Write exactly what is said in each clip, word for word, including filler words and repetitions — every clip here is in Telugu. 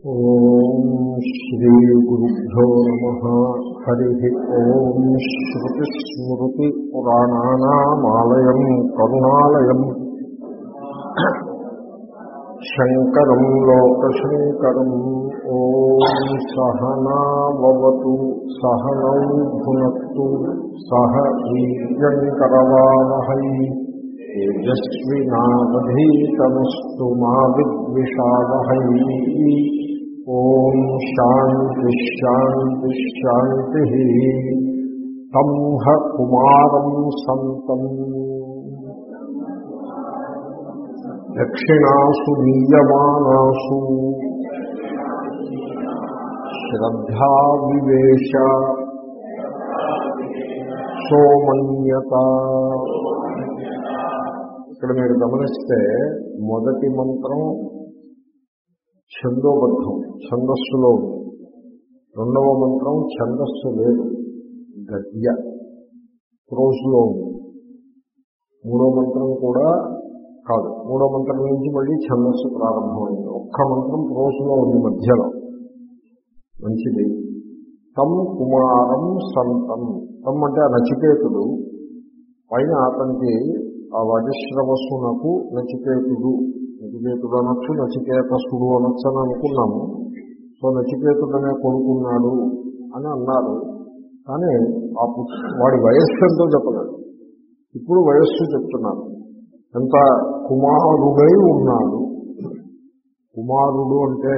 ఓం శ్రీ గురుభ్యో నమః. హరి ఓం. శ్రుతిస్మృతి పురాణానామాలయం కరుణాలయం శంకరం లోకశంకరం. ఓం సహనావతు సహనౌ భునక్తు సహ వీర్యంకరవావహై తేజస్వినావధీతమస్తు మా విద్విషావహై. ఓం శాంతి శాంతి శాంతి. తం హ కుమారం సంతం దక్షిణాసు నీయమానాసు శ్రద్ధా వివేశ సోమన్యత. ఇక్కడ మీరు గమనిస్తే మొదటి మంత్రం ఛందోబద్ధం, ఛందస్సులో ఉంది. రెండవ మంత్రం ఛందస్సు లేదు, గద్య ప్రోజ్లో ఉంది. మూడో మంత్రం కూడా కాదు, మూడో మంత్రం నుంచి మళ్ళీ ఛందస్సు ప్రారంభమైంది. ఒక్క మంత్రం ప్రోజ్లో ఉంది మధ్యలో. మంచిది. తం కుమారం సంతం. తం అంటే ఆ నచికేతుడు, పైన అతనికి ఆ వజశ్రవస్సునకు నచికేతుడు, నచికేతుడు అనొచ్చు, నచికేతసుడు అనొచ్చు అని అనుకున్నాము. సో నచికేతుడనే కొడుకున్నాడు అని అన్నారు. కానీ ఆ వాడి వయస్సు ఎంతో చెప్పలేదు. ఇప్పుడు వయస్సు చెప్తున్నారు. ఎంత కుమారుడై ఉన్నాడు. కుమారుడు అంటే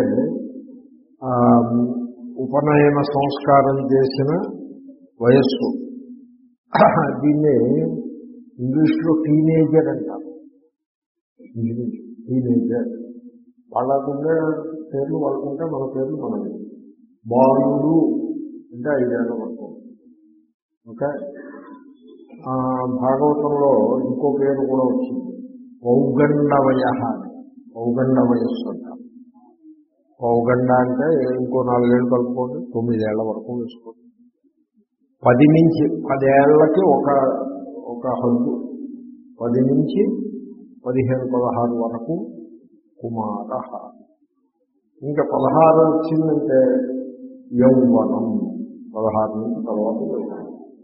ఉపనయన సంస్కారం చేసిన వయస్సు. దీన్ని ఇంగ్లీష్లో టీనేజర్ అంటారు. టీనేజర్ వాళ్ళకుండే పేర్లు వాళ్ళకుంటే మన పేర్లు మనది. బాలుడు అంటే ఐదేళ్ల వరకు. ఓకే. భాగవతంలో ఇంకో పేరు కూడా వచ్చింది, పౌగండ వయ. పౌగండ వయస్సు అంటారు. పౌగండ అంటే ఇంకో నాలుగేళ్ళు కలుపుకోండి, తొమ్మిదేళ్ల వరకు వేసుకోండి. పది నుంచి పదేళ్లకి ఒక ఒక హద్దు. పది నుంచి పదిహేను పదహారు వరకు కుమార. ఇంకా పదహారు వచ్చిందంటే యౌవనం. పదహారు నుంచి తర్వాత యౌవనం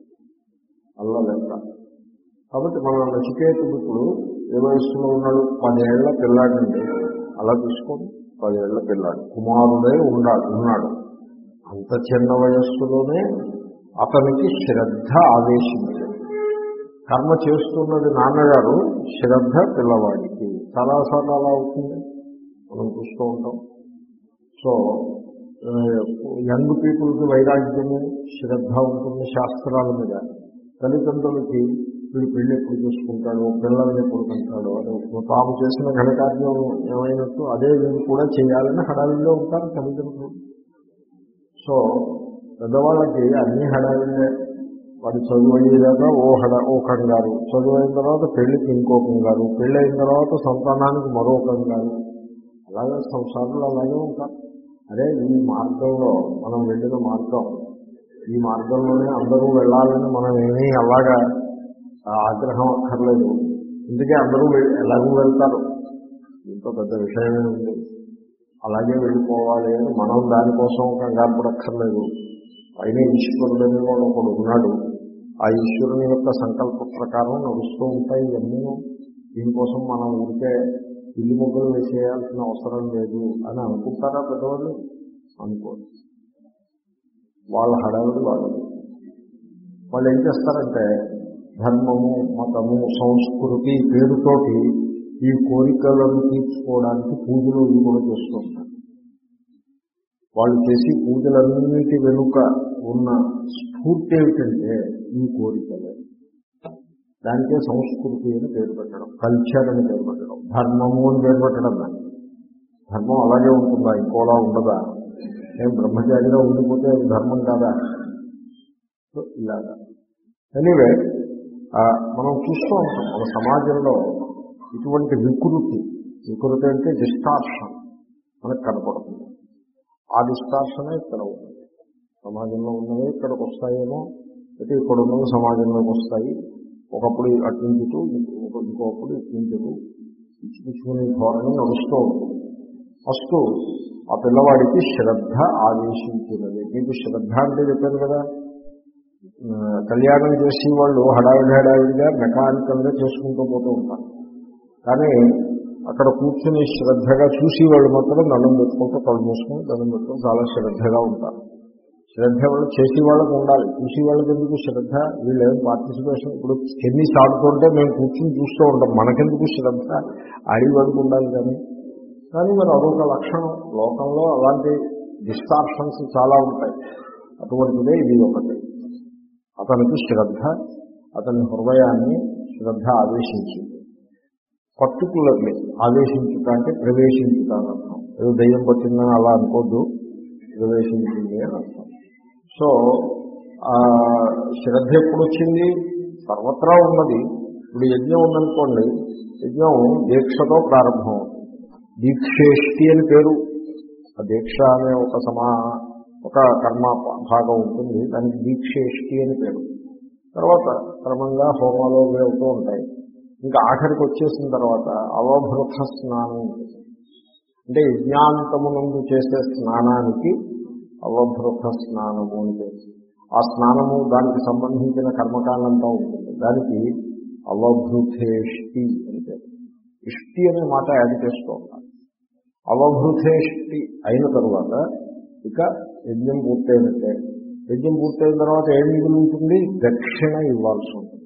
అలా లెక్క. కాబట్టి మన నచికేతుడు ఇప్పుడు ఏ వయస్సులో ఉన్నాడు? పదేళ్ల పిల్లాడండి. అలా తీసుకోండి, పదేళ్ల పిల్లాడు కుమారుడే ఉన్నాడు ఉన్నాడు అంత చిన్న వయస్సులోనే అతనికి శ్రద్ధ ఆవేశించింది. కర్మ చేస్తున్నది నాన్నగారు, శ్రద్ధ పిల్లవాడికి. చాలాసార్లు అలా అవుతుంది, మనం చూస్తూ ఉంటాం. సో యంగ్ పీపుల్కి వైరాగ్యము, శ్రద్ధ ఉంటుంది శాస్త్రాల మీద. తల్లిదండ్రులకి వీడు పెళ్లి ఎప్పుడు చూసుకుంటాడు, పిల్లల్ని ఎప్పుడు కంటాడు, అదే తాము చేసిన ఘనకార్యం ఏమైనట్టు అదే వీళ్ళు కూడా చేయాలని హడావిల్లో ఉంటారు తల్లిదండ్రులు. సో పెద్దవాళ్ళకి అన్ని హడావిల్లే. వాడు చదువు అయ్యేదాకా ఓ హడ ఓ కంగారు, చదువు అయిన తర్వాత పెళ్లికి ఇంకో కంగారు, పెళ్ళి అయిన తర్వాత సంతానానికి మరో కంగారు. అలాగే సంసారంలో అలాగే ఉంటారు. అదే ఈ మార్గంలో మనం వెళ్ళిన మార్గం, ఈ మార్గంలోనే అందరూ వెళ్ళాలని మనం ఏమీ అలాగా ఆగ్రహం అక్కర్లేదు. ఇందుకే అందరూ ఎలాగూ వెళ్తారు, ఇంకో పెద్ద విషయమే ఉంది. అలాగే వెళ్ళిపోవాలి అని మనం దానికోసం కంగారు పడక్కర్లేదు. పైన ఈశ్వరుడు అనేవాడు ఒకడు ఉన్నాడు. ఆ ఈశ్వరుని యొక్క సంకల్ప ప్రకారం నడుస్తూ ఉంటాయి ఇవన్నీ. దీనికోసం మనం ఊరికే ఇల్లు ముగ్గులు వేసేయాల్సిన అవసరం లేదు అని అనుకుంటారా పెద్దవాళ్ళు? అనుకోరు. వాళ్ళ హడావిడి వాళ్ళది. వాళ్ళు ఏం చేస్తారంటే ధర్మము, మతము, సంస్కృతి పేరుతోటి ఈ కోరికలను తీర్చుకోవడానికి పూజలు ఇవి కూడా చేస్తూ ఉంటారు. వాళ్ళు చేసి పూజలన్నిటి వెనుక ఉన్న స్ఫూర్తి ఏమిటంటే ఈ కోరికలే. దానికే సంస్కృతి అని పేరు పెట్టడం, కల్చర్ అని పేరు పెట్టడం, ధర్మము అని పేరు పెట్టడం. దాన్ని ధర్మం అలాగే ఉంటుందా, ఇంకోలా ఉండదా? నేను బ్రహ్మచారిగా ఉండిపోతే అది ధర్మం కాదా? సో ఇలాగా ఎనీవే మనం చూస్తూ ఉంటాం మన సమాజంలో ఇటువంటి వికృతి. వికృతి అంటే డిస్టార్షన్ మనకు కనపడుతుంది. ఆ డిస్టార్షనే ఇక్కడ ఉంటుంది. సమాజంలో ఉన్నవే ఇక్కడికి వస్తాయేమో, అయితే ఇక్కడ ఉన్నవి సమాజంలోకి వస్తాయి. ఒకప్పుడు అట్టించుతూ ఇంకొకప్పుడు ఇట్టించుతూ ఇచ్చిపుచ్చుకునే ధోరణి నడుస్తూ ఉంటుంది. ఫస్ట్ ఆ పిల్లవాడికి శ్రద్ధ ఆదేశించినది. మీకు శ్రద్ధ అంటే చెప్పారు కదా, కళ్యాణం చేసి వాళ్ళు హడావిడి హడావిడిగా మెకానికల్గా చేసుకుంటూ పోతూ ఉంటారు. కానీ అక్కడ కూర్చుని శ్రద్ధగా చూసి వాళ్ళు మాత్రం దండం పెట్టుకుంటూ కళ్ళు మూసుకుని దండం పెట్టుకుని చాలా శ్రద్ధగా ఉంటారు. శ్రద్ధ వాళ్ళు చేసే వాళ్ళకు ఉండాలి, చూసి వాళ్ళకి ఎందుకు శ్రద్ధ? వీళ్ళు ఏం పార్టిసిపేషన్, ఇప్పుడు టెన్నిస్ ఆడుతుంటే మేము కూర్చుని చూస్తూ ఉంటాం, మనకెందుకు శ్రద్ధ? ఆడేవాడికి ఉండాలి. కానీ కానీ మరి అదొక లక్షణం. లోకంలో అలాంటి డిస్టార్షన్స్ చాలా ఉంటాయి. అటువంటిదే ఇది ఒకటి. అతనికి శ్రద్ధ, అతని హృదయాన్ని శ్రద్ధ ఆదేశించింది. పర్టికులర్లీ ఆదేశించుట అంటే ప్రవేశించుట అని అర్థం. ఏదో దయ్యం పట్టిందని అలా అనుకోద్దు, ప్రవేశించింది అని అర్థం. సో ఆ శ్రద్ధ ఎప్పుడు వచ్చింది? సర్వత్రా ఉన్నది. ఇప్పుడు యజ్ఞం ఉందనుకోండి, యజ్ఞం దీక్షతో ప్రారంభం. దీక్షేష్టి అని పేరు. ఆ దీక్ష అనే ఒక సమా ఒక కర్మ భాగం ఉంటుంది, దానికి దీక్షేష్టి అని పేరు. తర్వాత క్రమంగా హోమాలు అవుతూ ఉంటాయి. ఇంకా ఆఖరికి వచ్చేసిన తర్వాత అవభృత స్నానం ఉంటుంది. అంటే యజ్ఞాంతమునందు చేసే స్నానానికి అవభృత స్నానము అని పేరు. ఆ స్నానము దానికి సంబంధించిన కర్మకాండంతా ఉంటుంది, దానికి అవభృతేష్టి అని పేరు. ఇష్టి అనే మాట యాడ్ చేస్తూ ఉంటారు. అవభృతేష్టి అయిన తరువాత ఇక యజ్ఞం పూర్తయినట్టే. యజ్ఞం పూర్తయిన తర్వాత ఏం మిగిలి ఉంటుంది? దక్షిణ ఇవ్వాల్సి ఉంటుంది.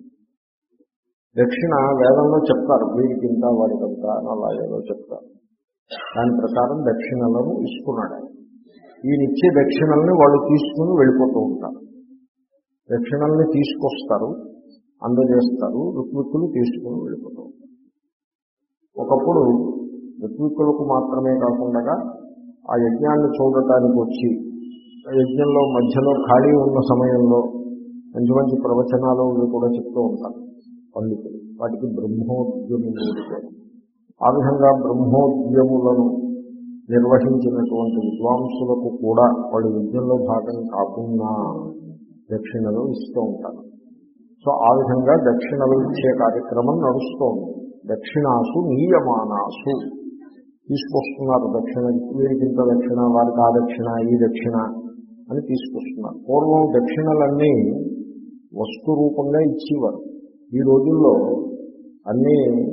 దక్షిణ వేదంలో చెప్తారు, వీడికి ఇంత వాడికంత అని అలా ఏదో చెప్తారు. దాని ప్రకారం దక్షిణలను ఇస్తున్నాడు. ఈయనిచ్చే దక్షిణల్ని వాళ్ళు తీసుకుని వెళ్ళిపోతూ ఉంటారు. దక్షిణల్ని తీసుకొస్తారు, అందజేస్తారు, ఋత్విక్కులు తీసుకుని వెళ్ళిపోతూ ఉంటారు. ఒకప్పుడు ఋత్విక్కులకు మాత్రమే కాకుండా ఆ యజ్ఞాన్ని చూడటానికి వచ్చి ఆ యజ్ఞంలో మధ్యలో ఖాళీ ఉన్న సమయంలో మంచి మంచి ప్రవచనాలు కూడా చెప్తూ ఉంటారు పండితులు. వాటికి బ్రహ్మోద్యములు ఉంటారు. ఆ విధంగా బ్రహ్మోద్యములను నిర్వహించినటువంటి విద్వాంసులకు కూడా వాళ్ళు యజ్ఞంలో భాగం కాకుండా దక్షిణలు ఇస్తూ ఉంటారు. సో ఆ విధంగా దక్షిణలు ఇచ్చే కార్యక్రమం నడుస్తోంది. దక్షిణాసు నియమానాసు తీసుకొస్తున్నారు. దక్షిణ వీరికి ఇంత దక్షిణ, వారికి ఆ దక్షిణ, ఈ దక్షిణ అని తీసుకొస్తున్నారు. పూర్వం దక్షిణలన్నీ వస్తు రూపంగా ఇచ్చేవారు. ఈ రోజుల్లో అన్నీ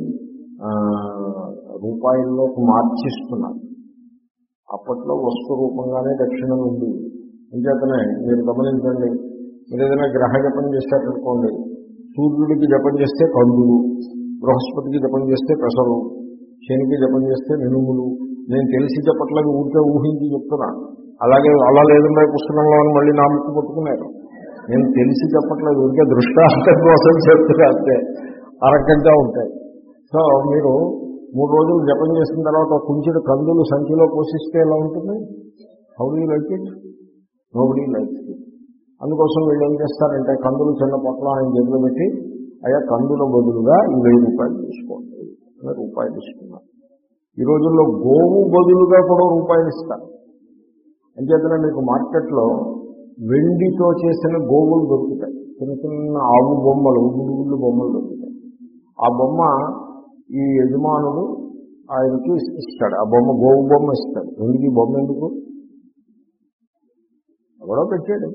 రూపాయల్లోకి మార్చిస్తున్నారు. అప్పట్లో వస్తు రూపంగానే దక్షిణలు ఉంది. ఇంకేతనే మీరు గమనించండి, మీరు ఏదైనా గ్రహ జపం చేశారనుకోండి, సూర్యుడికి జపం చేస్తే కందులు, బృహస్పతికి జపం చేస్తే పెసలు, శనికి జపం చేస్తే మినుములు. నేను తెలిసి చెప్పట్లేదు, ఊరికే ఊహించి చెప్తున్నాను. అలాగే అలా లేకుండా పుస్తకంలో అని మళ్ళీ నా ముక్కు పట్టుకున్నారు. నేను తెలిసి చెప్పట్లేదు, ఊరికే దృష్టాంతం కోసం చెప్తున్నా అంతే. ఆ రకంగా ఉంటాయి. సో మీరు మూడు రోజులు జపం చేసిన తర్వాత కొంచెం కందులు సంఖ్యలో పోషిస్తే ఎలా ఉంటుంది? How do you like it? Nobody likes it. అందుకోసం వీళ్ళు ఏం చేస్తారంటే కందులు చిన్న పొట్ల ఆయన జేబులో పెట్టి, అయ్యా కందుల బదులుగా ఈ వెయ్యి రూపాయలు తీసుకోండి అని రూపాయలు ఇస్తున్నారు. ఈ రోజుల్లో గోవు బదులుగా కూడా రూపాయలు ఇస్తారు. అంచేతనే మీకు మార్కెట్లో వెండితో చేసిన గోవులు దొరుకుతాయి. చిన్న చిన్న ఆవు బొమ్మలు, ఉల్లు బొమ్మలు దొరుకుతాయి. ఆ బొమ్మ ఈ యజమానుడు ఆయనకి ఇస్తాడు. ఆ బొమ్మ గోవు బొమ్మ ఇస్తాడు. ఎందుకు ఈ బొమ్మ ఎందుకు? ఎవడో పెట్టాడు,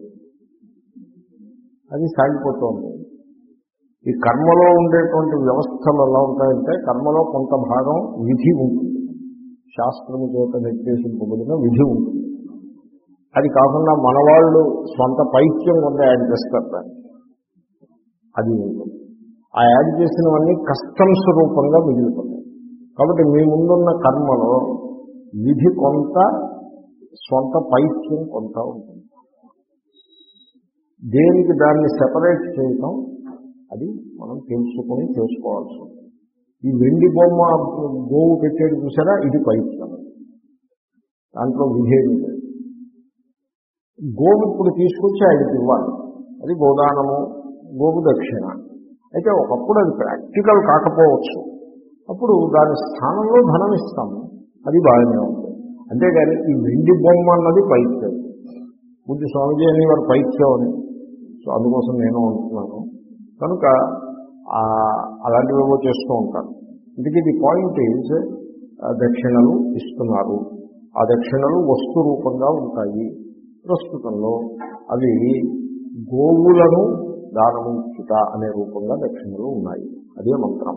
అది సాగిపోతుంది. ఈ కర్మలో ఉండేటువంటి వ్యవస్థలు ఎలా ఉంటాయంటే, కర్మలో కొంత భాగం విధి ఉంటుంది, శాస్త్రము చేత నిర్దేశింపబడిన విధి ఉంటుంది. అది కాకుండా మనవాళ్ళు స్వంత పైత్యం కొంత యాడ్ చేస్తారు దాన్ని, అది ఉంటుంది. ఆ యాడ్ చేసినవన్నీ కస్టమ్స్ రూపంగా మిగిలిపోతాయి. కాబట్టి మీ ముందున్న కర్మలో విధి కొంత, స్వంత పైత్యం కొంత ఉంటుంది. దేనికి దాన్ని సెపరేట్ చేయటం అది మనం తెలుసుకొని చేసుకోవాల్సి ఉంటుంది. ఈ వెండి బొమ్మ గోవు పెట్టేది చూసారా, ఇది పైత్యం, దాంట్లో విధేమి లేదు. గోవు ఇప్పుడు తీసుకొచ్చి ఆయనకి ఇవ్వాలి, అది గోదానము, గోవు దక్షిణ. అయితే ఒకప్పుడు అది ప్రాక్టికల్ కాకపోవచ్చు, అప్పుడు దాని స్థానంలో ధనం ఇస్తాము, అది బాగానే ఉంటుంది. అంతేగాని ఈ వెండి బొమ్మ అన్నది పైత్యం. పూజ్య స్వామిజీ అని వారు పైత్యం అని, సో అందుకోసం నేను అంటున్నాను. కనుక అలాంటివేవో చేస్తూ ఉంటారు. ఇందుకే ది పాయింట్ ఈజ్ దక్షిణలు ఇస్తున్నారు. ఆ దక్షిణలు వస్తు రూపంగా ఉంటాయి. ప్రస్తుతంలో అవి గోవులను దానమిచ్చుట అనే రూపంగా దక్షిణలు ఉన్నాయి. అదే మంత్రం.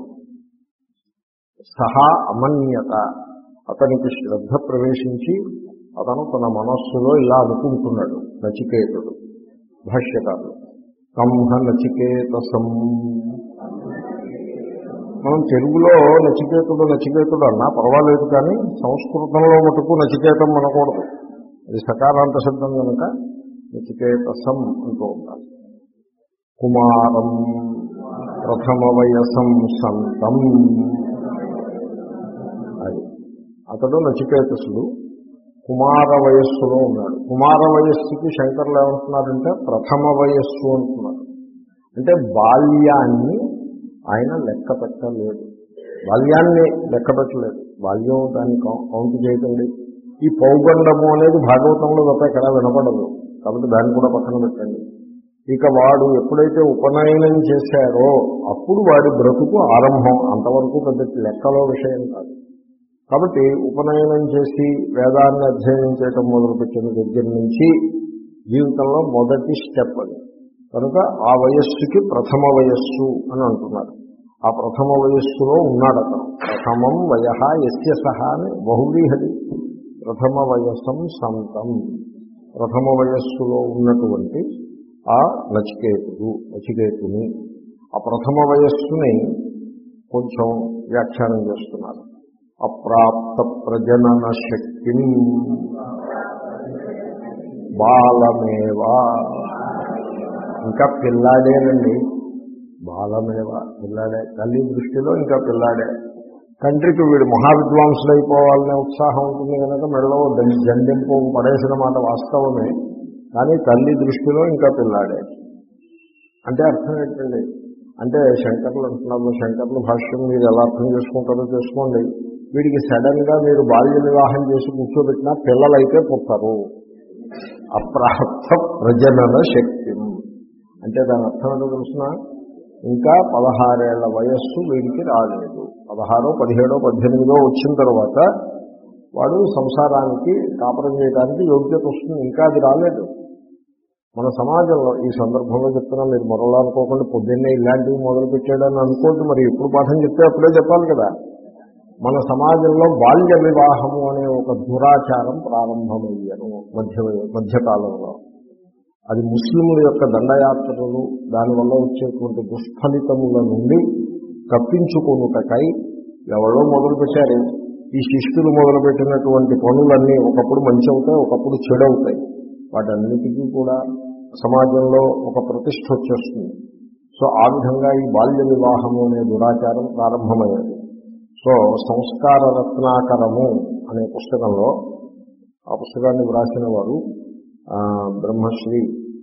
సహా అమన్యత, అతనికి శ్రద్ధ ప్రవేశించి అతను తన మనస్సులో ఇలా అనుకుంటున్నాడు. నచికేతుడు భాష్యకారులు కంహ నచికేతసం. మనం తెలుగులో నచికేతుడు నచికేతుడు అన్నా పర్వాలేదు, కానీ సంస్కృతంలో మటుకు నచికేతం అనకూడదు. అది సకారాంత శబ్దం కనుక నచికేతసం అంటూ ఉండాలి. కుమారం ప్రథమ వయసం సంతం. అది అతడు నచికేతసుడు కుమార వయస్సులో ఉన్నాడు. కుమార వయస్సుకి శంకర్లు ఏమంటున్నారంటే ప్రథమ వయస్సు అంటున్నారు. అంటే బాల్యాన్ని ఆయన లెక్క పెట్టలేదు, బాల్యాన్ని లెక్క పెట్టలేదు. బాల్యం దాన్ని కౌంట్ చేయకండి. ఈ పౌగండము అనేది భాగవతంలో తప్ప ఎక్కడా వినపడదు, కాబట్టి దాన్ని కూడా పక్కన పెట్టండి. ఇక వాడు ఎప్పుడైతే ఉపనయనం చేశారో అప్పుడు వాడి బ్రతుకు ఆరంభం. అంతవరకు పెద్ద లెక్కలో విషయం కాదు. కాబట్టి ఉపనయనం చేసి వేదాన్ని అధ్యయనం చేయటం మొదలుపెట్టిన దగ్గర నుంచి జీవితంలో మొదటి స్టెప్ అది. కనుక ఆ వయస్సుకి ప్రథమ వయస్సు అని అంటున్నారు. ఆ ప్రథమ వయస్సులో ఉన్నాడు అతను. ప్రథమం వయః యస్య సహ అని బహువ్రీహది. ప్రథమ వయసం సంతం, ప్రథమ వయస్సులో ఉన్నటువంటి ఆ నచికేతుడు నచికేతుని ఆ ప్రథమ వయస్సుని కొంచెం వ్యాఖ్యానం చేస్తున్నారు. అప్రాప్త ప్రజనన శక్తిం బాలమేవా. ఇంకా పిల్లాడేనండి, బాలమేవా పిల్లాడే. తల్లి దృష్టిలో ఇంకా పిల్లాడే. తండ్రికి వీడు మహావిద్వాంసులు అయిపోవాలనే ఉత్సాహం ఉంటుంది కనుక మెడలో జండింపు పడేసిన మాట వాస్తవమే, కానీ తల్లి దృష్టిలో ఇంకా పిల్లాడే. అంటే అర్థం ఏంటండి అంటే శంకర్లు అంటున్నారు, శంకర్ల భాష్యం మీరు ఎలా అర్థం చేసుకుంటారో చేసుకోండి. వీడికి సడన్ గా మీరు బాల్య వివాహం చేసి కూర్చోబెట్టినా పిల్లలైతే పుట్టరు. అప్రాప్త ప్రజనన శక్తి అంటే దాని అర్థం ఏంటో తెలుసిన, ఇంకా పదహారేళ్ల వయస్సు వీడికి రాలేదు. పదహారో పదిహేడో పద్దెనిమిదో వచ్చిన తర్వాత వాడు సంసారానికి కాపురం చేయడానికి యోగ్యత వస్తుంది. ఇంకా అది రాలేదు. మన సమాజంలో ఈ సందర్భంలో చెప్తున్నా, మీరు మరోలా అనుకోకుండా పొద్దున్నే ఇలాంటివి మొదలుపెట్టాడని అనుకోవద్దు. మరి ఎప్పుడు పాఠం చెప్తే అప్పుడే చెప్పాలి కదా. మన సమాజంలో బాల్య వివాహము అనే ఒక దురాచారం ప్రారంభమయ్యాను మధ్య మధ్యకాలంలో. అది ముస్లింల యొక్క దండయాత్రలు, దానివల్ల వచ్చేటువంటి దుష్ఫలితముల నుండి తప్పించుకొనుటకై ఎవరో మొదలుపెట్టారు. ఈ శిష్యులు మొదలుపెట్టినటువంటి పనులన్నీ ఒకప్పుడు మంచి అవుతాయి, ఒకప్పుడు చెడు అవుతాయి. వాటన్నిటికీ కూడా సమాజంలో ఒక ప్రతిష్ఠ వచ్చేస్తుంది. సో ఆ విధంగా ఈ బాల్య వివాహము అనే దురాచారం ప్రారంభమయ్యేది. సో సంస్కార రత్నాకరము అనే పుస్తకంలో, ఆ పుస్తకాన్ని వ్రాసిన వారు బ్రహ్మశ్రీ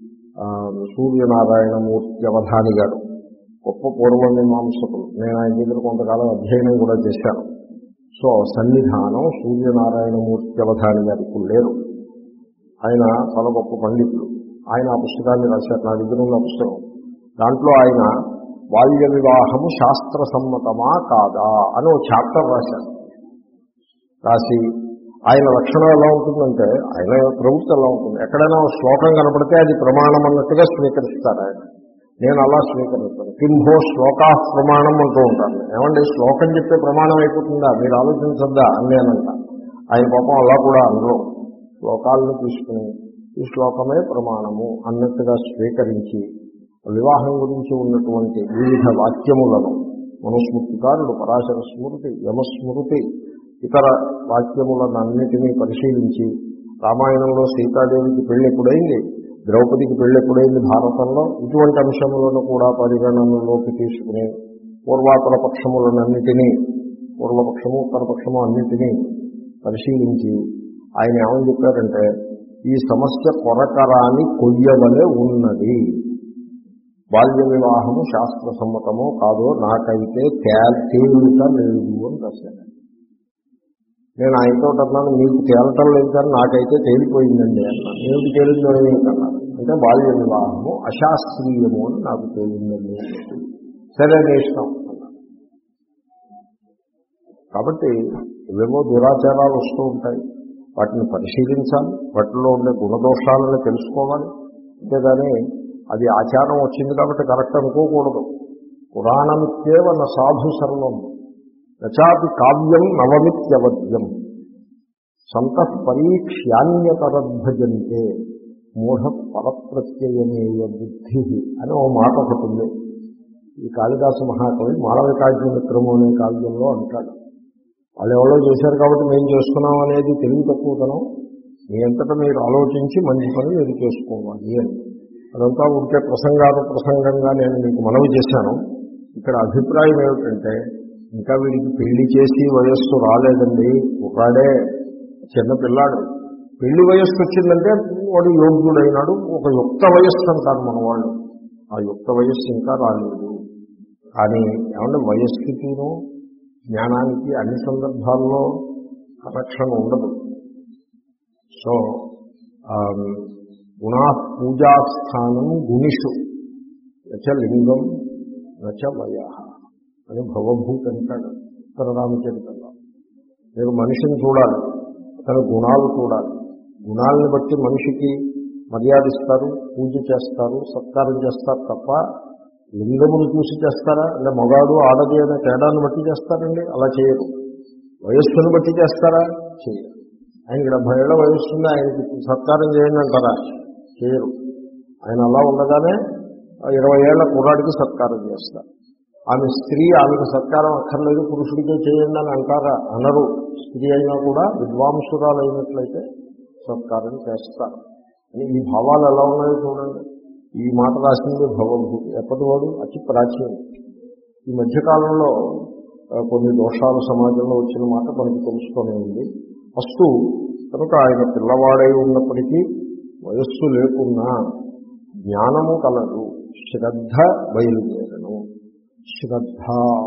సూర్యనారాయణమూర్తి అవధాని గారు, గొప్ప పూర్వ మీమాంసకులు. నేను ఆయన దగ్గర కొంతకాలం అధ్యయనం కూడా చేశాను. సో సన్నిధానం సూర్యనారాయణమూర్తి అవధాని గారు ఇప్పుడు లేరు. ఆయన చాలా గొప్ప పండితులు. ఆయన ఆ పుస్తకాన్ని రాశారు. నా దగ్గర ఉన్న పుస్తకం. దాంట్లో ఆయన బాల్య వివాహము శాస్త్ర సమ్మతమా కాదా అని ఒక చాప్టర్ రాశారు. రాసి ఆయన లక్షణం ఎలా ఉంటుందంటే, ఆయన ప్రవృత్తి ఎలా ఉంటుంది, ఎక్కడైనా శ్లోకం కనపడితే అది ప్రమాణం అన్నట్టుగా స్వీకరిస్తారు ఆయన. నేను అలా స్వీకరిస్తాను. కింభో శ్లోకా ప్రమాణం అంటూ ఉంటాను. ఏమంటే శ్లోకం చెప్తే ప్రమాణం అయిపోతుందా, మీరు ఆలోచించద్దా అని నేనంట. ఆయన పాపం అలా కూడా అందరూ శ్లోకాలను తీసుకుని ఈ శ్లోకమే ప్రమాణము అన్నట్టుగా స్వీకరించి వివాహం గురించి ఉన్నటువంటి వివిధ వాక్యములను మనుస్మృతికారుడు, పరాశర స్మృతి, యమస్మృతి, ఇతర వాక్యములనన్నిటినీ పరిశీలించి రామాయణంలో సీతాదేవికి పెళ్లి ఎప్పుడైంది, ద్రౌపదికి పెళ్లి ఎప్పుడైంది భారతంలో, ఇటువంటి అంశములను కూడా పరిగణనలోకి తీసుకుని పూర్వాపర పక్షములనన్నిటినీ, పూర్వపక్షము ఉత్తరపక్షము అన్నిటినీ పరిశీలించి ఆయన ఏమని చెప్పారంటే, ఈ సమస్య కొరకరాని కొయ్యవలే ఉన్నది. బాల్య వివాహము శాస్త్ర సమ్మతమో కాదో నాకైతే తేలిక లేదు అని రాశాను. నేను ఆయనతో అన్నాను, మీకు తేలటం లేదు కానీ నాకైతే తేలిపోయిందండి అన్నాను. ఏమిటి తేలిందో అన్నాను. అంటే బాల్య వివాహము అశాస్త్రీయము అని నాకు తేలిందండి. సరే నీ ఇష్టం అన్నాను. కాబట్టి ఇవేవో దురాచారాలు వస్తూ ఉంటాయి. వాటిని పరిశీలించాలి, వాటిలో ఉండే గుణదోషాలను తెలుసుకోవాలి. అంతేగాని అది ఆచారం వచ్చింది కాబట్టి కరెక్ట్ అనుకోకూడదు. పురాణమిత్యేవ న సాధు సర్వం నచాపి కావ్యం నవమిత్యవద్యం సంతః పరీక్ష్యాన్యతరద్భజంతే మూఢ పరప్రత్యయమేయ బుద్ధి అని ఓ మాట ఒకటి ఉంది. ఈ కాళిదాసు మహాకవి మాళవికాగ్నిమిత్రము అనే కావ్యంలో అంటాడు. వాళ్ళు ఎవరో చేశారు కాబట్టి మేము చేసుకున్నాం అనేది తెలివి తక్కువతనం. మీ అంతటా మీరు ఆలోచించి మంచి పని మీరు చేసుకోవాలి అని. అదంతా ఉంటే ప్రసంగాలు ప్రసంగంగా నేను మీకు మనవి చేశాను. ఇక్కడ అభిప్రాయం ఏమిటంటే, ఇంకా వీడికి పెళ్లి చేసి వయస్సు రాలేదండి, ఒకడే చిన్న పిల్లాడు, పెళ్లి వయస్సు వచ్చిందంటే వాడు యోగ్యుడైనాడు, ఒక యుక్త వయస్సు అంటారు మన వాళ్ళు. ఆ యుక్త వయస్సు ఇంకా రాలేదు. కానీ ఏమంటే వయస్సుకిను జ్ఞానానికి అన్ని సందర్భాల్లో కనెక్షన్ ఉండదు. సో గుణా పూజాస్థానం గుణిషు నచ లింగం నచ వయ అని భవభూతి అంటాడు ఉత్తర రామచరితంలో. మీరు మనిషిని చూడాలి, అతని గుణాలు చూడాలి. గుణాలను బట్టి మనిషికి మర్యాదిస్తారు, పూజ చేస్తారు, సత్కారం చేస్తారు తప్ప లింగమును చూసి చేస్తారా? అంటే మగాడు ఆడది అనే తేడాన్ని బట్టి చేస్తారండి? అలా చేయరు. వయస్సును బట్టి చేస్తారా? చేయరు. ఆయనకి డెబ్బై ఏళ్ళ వయస్సు ఉంది, ఆయనకి సత్కారం చేయండి అంటారా? చేయరు. ఆయన అలా ఉండగానే ఇరవై ఏళ్ల కుర్రాడికి సత్కారం చేస్తారు. ఆమె స్త్రీ, ఆమెకు సత్కారం అక్కర్లేదు, పురుషుడికే చేయండి అని అంటారా? అనరు. స్త్రీ అయినా కూడా విద్వాంసురాలు అయినట్లయితే సత్కారం చేస్తారు. ఈ భావాలు ఎలా ఉన్నాయో చూడండి. ఈ మాట రాసింది భవభూతి. ఎప్పటివాడు అతి ప్రాచీనం. ఈ మధ్యకాలంలో కొన్ని దోషాలు సమాజంలో వచ్చిన మాట మనకు తెలుసుకొని ఉంది. ఫస్ట్ కనుక ఆయన పిల్లవాడై ఉన్నప్పటికీ వయస్సు లేకున్నా జ్ఞానము కలదు, శ్రద్ధ బయలుదేరను. శ్రద్ధ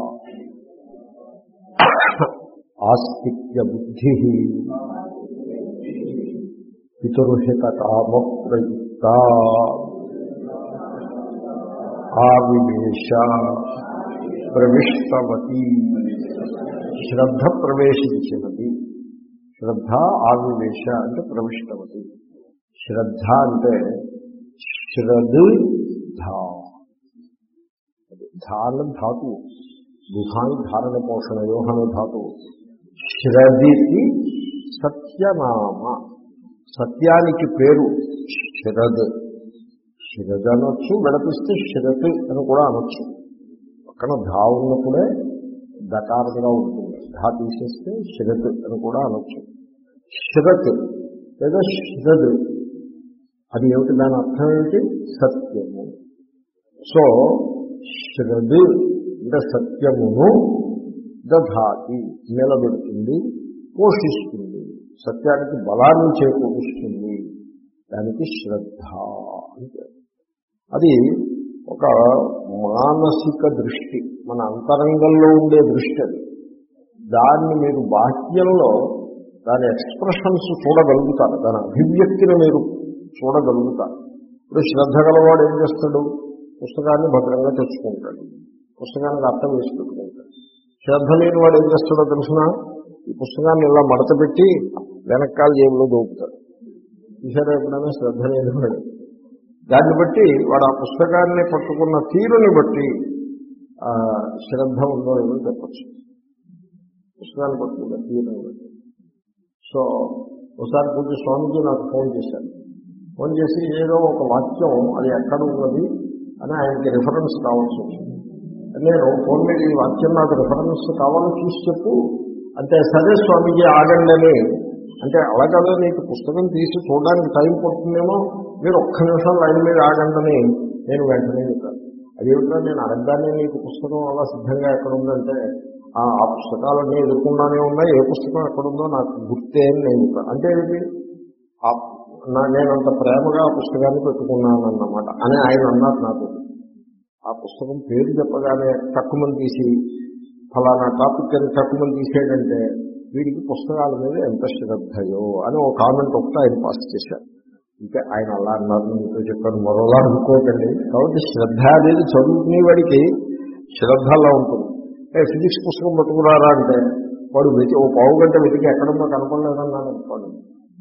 ఆస్తిక్య బుద్ధి పితరుహిత కామ ప్రయుక్త ఆవివేశ ప్రవిష్టవతి. శ్రద్ధ ప్రవేశించినది. శ్రద్ధ ఆవివేశ అంటే ప్రవిష్టవతి. శ్రద్ధ అంటే శ్రద్ ధా ధారణ ధాతువు. దుహాని ధారణ పోషణ యోహన ధాతువు. శ్రదితి సత్యనామ, సత్యానికి పేరు శరద్. శరద్ అనొచ్చు, విడపిస్తే శరత్ అని కూడా అనొచ్చు. పక్కన ధా ఉన్నప్పుడే దకారంగా ఉంటుంది, ధా తీసేస్తే శరత్ అని కూడా అనొచ్చు. శరత్ లేదా శ్రద్ అది ఏమిటి? దాని అర్థం ఏమిటి? సత్యము. సో శ్రద్ అంటే సత్యమును దధాతి నిలబెడుతుంది, పోషిస్తుంది, సత్యానికి బలాన్ని చేకూరుస్తుంది. దానికి శ్రద్ధ అంటే అది ఒక మానసిక దృష్టి, మన అంతరంగంలో ఉండే దృష్టి. అది దాన్ని మీరు బాహ్యంలో దాని ఎక్స్ప్రెషన్స్ చూడగలుగుతారు, దాని అభివ్యక్తిని మీరు చూడగలుగుతారు. ఇప్పుడు శ్రద్ధ గలవాడు ఏం చేస్తాడు? పుస్తకాన్ని భద్రంగా తెచ్చుకుంటాడు, పుస్తకానికి అర్థం వేసి పెట్టుకుంటాడు. శ్రద్ధ లేని వాడు ఏం చేస్తాడో తెలుసిన? ఈ పుస్తకాన్ని ఇలా మడత పెట్టి వెనకాల జేబులో దోపుతాడు. ఈసారి ఎప్పుడైనా శ్రద్ధ లేని వాడు దాన్ని బట్టి వాడు ఆ పుస్తకాన్ని పట్టుకున్న తీరుని బట్టి శ్రద్ధ ఉందో ఏమో చెప్పచ్చు. పుస్తకాన్ని పట్టుకున్న తీరుని బట్టి. సో ఒకసారి పూజ స్వామీజీ నాకు ఫోన్ చేశారు. ఫోన్ చేసి ఏదో ఒక వాక్యం అది ఎక్కడ ఉన్నది అని ఆయనకి రిఫరెన్స్ కావాల్సి వచ్చింది. నేను ఫోన్ మీద ఈ వాక్యం నాకు రిఫరెన్స్ కావాలని చూసి చెప్పు అంటే, సరే స్వామీజీ ఆగండి అని అంటే, అలాగే నీకు పుస్తకం తీసి చూడడానికి టైం పడుతుందేమో, మీరు ఒక్క నిమిషం లైన్ మీద ఆగండి నేను వెంటనే చెప్పాను. అదేమిటో నేను అడగగానే నీకు పుస్తకం అలా సిద్ధంగా ఎక్కడుందంటే, ఆ పుస్తకాలన్నీ ఎదుర్కొండానే ఉన్నాయి, ఏ పుస్తకం ఎక్కడుందో నాకు గుర్తే అని నేను చెప్పాను. అంటే ఏంటి? నేనంత ప్రేమగా ఆ పుస్తకాన్ని పెట్టుకున్నాను అన్నమాట అని ఆయన అన్నారు నాకు. ఆ పుస్తకం పేరు చెప్పగానే తక్కువని తీసి ఫలానా టాపిక్ అని తక్కువని తీసేయడంటే వీడికి పుస్తకాల మీద ఎంత శ్రద్ధయో అని ఒక కామెంట్ ఒకటి ఆయన పాస్ చేశారు. ఇంకా ఆయన అలా అన్నారు, మీతో చెప్పాను, మరోలా అనుకోకండి. కాబట్టి శ్రద్ధ అనేది చదువుకునే వాడికి శ్రద్ధ అలా ఉంటుంది. ఏ ఫిజిక్స్ పుస్తకం పట్టుకున్నారా అంటే వాడు వెతి ఓ పావు గంట వెతికి ఎక్కడుందో కనపడలేదన్నాను అనుకోండి,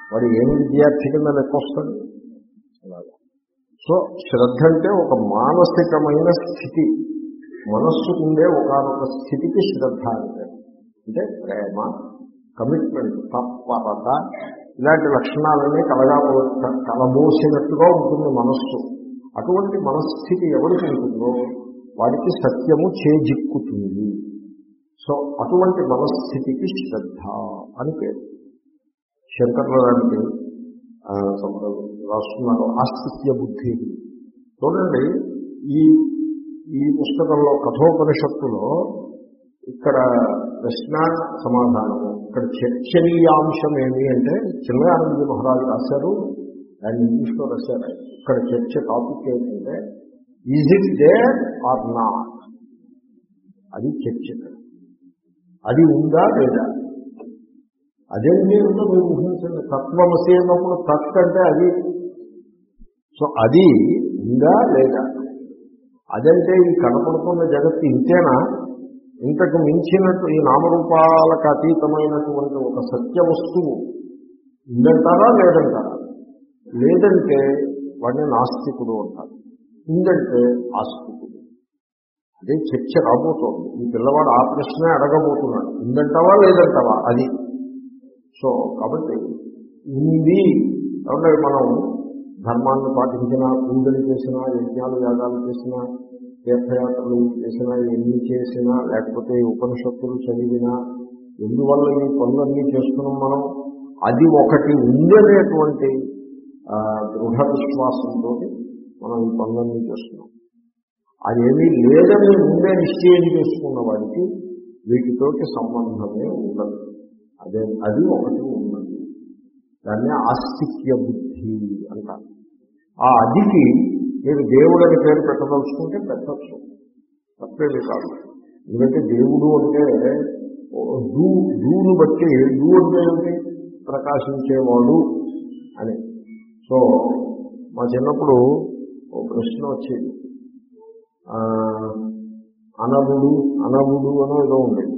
వాడు ఏమి విద్యార్థి కింద లెక్కొస్తాడు. అలాగా. సో శ్రద్ధ అంటే ఒక మానసికమైన స్థితి, మనస్సుకు ఉండే ఒకనొక స్థితికి శ్రద్ధ అంటే అంటే ప్రేమ, కమిట్మెంట్, తత్పరత, ఇలాంటి లక్షణాలన్నీ కలగా కలబోసినట్టుగా ఉంటుంది మనస్సు. అటువంటి మనస్థితి ఎవరికి ఉంటుందో వాడికి సత్యము చేజిక్కుతుంది. సో అటువంటి మనస్థితికి శ్రద్ధ అని పేరు. శంకర్ల దానికి రాస్తున్నారు ఆస్తిక్య బుద్ధి. చూడండి, ఈ ఈ పుస్తకంలో కఠోపనిషత్తులో ఇక్కడ ప్రశ్న సమాధానము, ఇక్కడ చర్చనీయాంశం ఏమి అంటే చిన్మయానంద మహారాజు రాశారు, ఆయన ఇంగ్లీష్లో రాశారు. ఇక్కడ చర్చ టాపిక్ ఏంటంటే is it there or not, అది చర్చ. అది ఉందా లేదా, అదేంటి ఉందో మీరు ఊహించండి. తత్వమసి అన్నప్పుడు తత్ అంటే అది. సో అది ఉందా లేదా, అదంటే ఈ కనపడుతున్న జగత్తు ఇంతేనా, ఇంతకు మించినట్టు ఈ నామరూపాలకు అతీతమైనటువంటి ఒక సత్య వస్తువు ఉందంటారా లేదంటారా? లేదంటే వాడిని నాస్తికుడు అంటారు, ఉందంటే ఆస్తికుడు. అదే చర్చ రాబోతోంది. ఈ పిల్లవాడు ఆ ప్రశ్నే అడగబోతున్నాడు, ఉందంటావా లేదంటావా అది. సో కాబట్టి ఉంది కాబట్టి మనం ధర్మాన్ని పాటించినా, పూజలు చేసినా, యజ్ఞాలు యాగాలు చేసినా, తీర్థయాత్రలు చేసినా, ఎన్ని చేసినా, లేకపోతే ఉపనిషత్తులు చదివినా, ఎందువల్ల ఈ పనులన్నీ చేస్తున్నాం మనం, అది ఒకటి ఉందనేటువంటి దృఢ విశ్వాసంతో మనం ఈ పనులన్నీ చేస్తున్నాం. అదేమీ లేదని ముందే నిశ్చయం చేసుకున్న వాడికి వీటితోటి సంబంధమే ఉండదు. అదే అది ఒకటి ఉన్నది. దాన్ని ఆస్తిక్య బుద్ధి అంటారు. ఆ అదికి మీరు దేవుడని పేరు పెట్టదలుచుకుంటే పెట్టచ్చు, తప్పేది కాదు. ఎందుకంటే దేవుడు అంటే దూ దూను బట్టి, దూ అంటే ఏమిటి, ప్రకాశించేవాడు అని. సో మా చిన్నప్పుడు ఓ ప్రశ్న వచ్చేది, అనవుడు అనవుడు అనో ఏదో ఉండేది.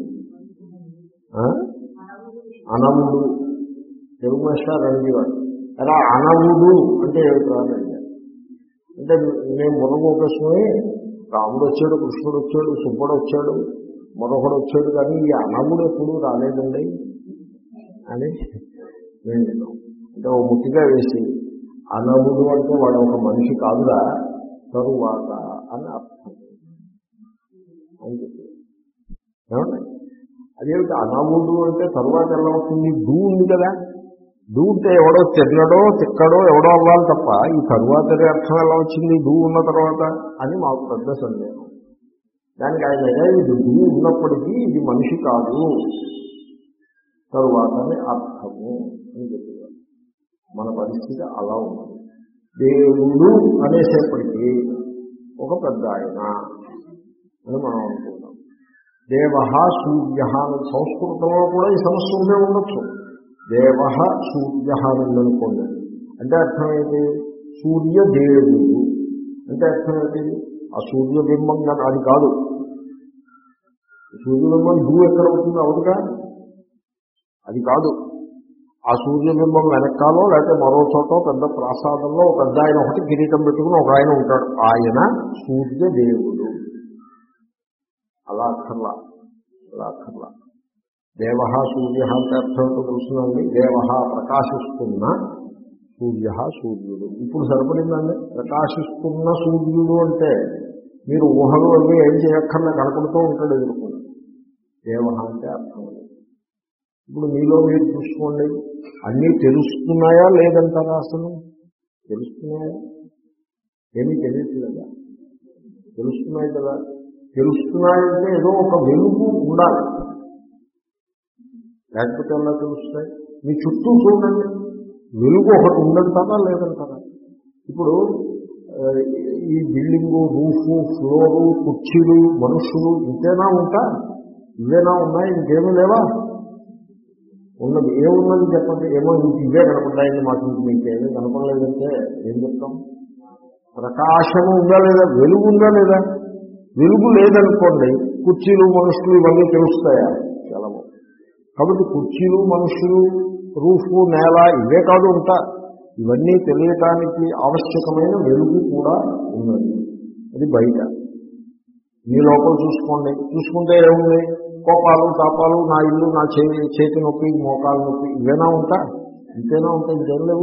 అనవుడు తెలుగు మాస్టర్ అడిగేవాడు, అలా అనవుడు అంటే ఏమిటి రాదండి. అంటే నేను మురగోపేసుకుని రాముడు వచ్చాడు, కృష్ణుడు వచ్చాడు, సుబ్బుడు వచ్చాడు, మరొకడు వచ్చాడు, కానీ ఈ అనవుడు ఎప్పుడు రాలేదండి అని నేను విన్నాను. అంటే ఓ ముట్టిగా వేసి అనవుడు అంటే వాడు ఒక మనిషి కాదురా తరువాత అని అర్థం అని చెప్పి. ఏమండి, అదేమిటి అనవుడు అంటే తరువాత ఎలా అవుతుంది? డూ ఉంది కదా, డూ ఉంటే ఎవడో తిన్నడో తిక్కడో ఎవడో అవ్వాలి తప్ప ఈ తరువాత అర్థం ఎలా వచ్చింది డూ ఉన్న తర్వాత అని మాకు పెద్ద సందేహం. దానికి ఆయన ఇది డూ ఉన్నప్పటికీ ఇది మనిషి కాదు, తరువాతనే అర్థము అని చెప్పేవారు. మన పరిస్థితి అలా ఉన్నది. దేవుడు అనేసేపటికి ఒక పెద్ద ఆయన అని మనం అనుకుంటాం. దేవ సూర్య అని సంస్కృతంలో కూడా ఈ సమస్య ఉండే ఉండొచ్చు. దేవ సూర్య అని ఉందనుకోండి, అంటే అర్థమేంటి? సూర్యదేవుడు అంటే అర్థమేంటి? ఆ సూర్యబింబం కానీ అది కాదు. సూర్యబింబం డూ ఎక్కడ అవుతుంది? అవునుగా, అది కాదు. ఆ సూర్యబింబం వెనకాలో లేకపోతే మరో చోట పెద్ద ప్రాసాదంలో ఒక పెద్ద ఆయన ఒకటి కిరీటం పెట్టుకుని ఒక ఆయన ఉంటాడు, ఆయన సూర్యదేవుడు. అలా అక్కర్లా, అలా అక్కర్లా. దేవ సూర్య అంటే అర్థం ఏంటో తెలుసునండి. దేవ ప్రకాశిస్తున్న, సూర్య సూర్యుడు. ఇప్పుడు సరిపడిందండి. ప్రకాశిస్తున్న సూర్యుడు అంటే మీరు ఊహలు అన్నీ ఏం చేయక్కర్లా, కనపడుతూ ఉంటాడు ఎదుర్కొని. దేవ అంటే అర్థం. ఇప్పుడు మీలో మీరు చూసుకోండి, అన్నీ తెలుస్తున్నాయా లేదంటారా? అసలు తెలుస్తున్నాయా? ఏమీ తెలియట్లేదా? తెలుస్తున్నాయి కదా. తెలుస్తున్నాయంటే ఏదో ఒక వెలుగు ఉండాలి, లేకపోతే ఎలా తెలుస్తాయి? మీ చుట్టూ చూడండి, వెలుగు ఒకటి ఉందంటారా లేదంటారా? ఇప్పుడు ఈ బిల్డింగు, రూఫు, ఫ్లోరు, కుర్చీలు, మనుషులు ఇంతేనా ఉంటా? ఇవేనా ఉన్నాయి? ఇంకేమీ లేవా? ఉన్నది ఏమున్నది చెప్పండి. ఏమో ఇంక ఇవే కనపడ్డాయని మాకు ఇంక మీకేమీ కనపడలేదంటే ఏం చెప్తాం? ప్రకాశము ఉందా లేదా? వెలుగు ఉందా లేదా? వెలుగు లేదనుకోండి, కుర్చీలు, మనుషులు ఇవన్నీ తెలుస్తాయా? చాలా బాగుంది. కాబట్టి కుర్చీలు, మనుషులు, రూఫు, నేల ఇవే కాదు ఉంటా. ఇవన్నీ తెలియటానికి ఆవశ్యకమైన వెలుగు కూడా ఉన్నది. అది బయట. మీ లోపల చూసుకోండి. చూసుకుంటే ఏముంది? కోపాలు, తాపాలు, నా ఇల్లు, నా చేతి చేతి నొప్పి, మోకాలు నొప్పి ఇవేనా ఉంటా? ఇంతేనా ఉంటాయి? ఇంకేం లేవు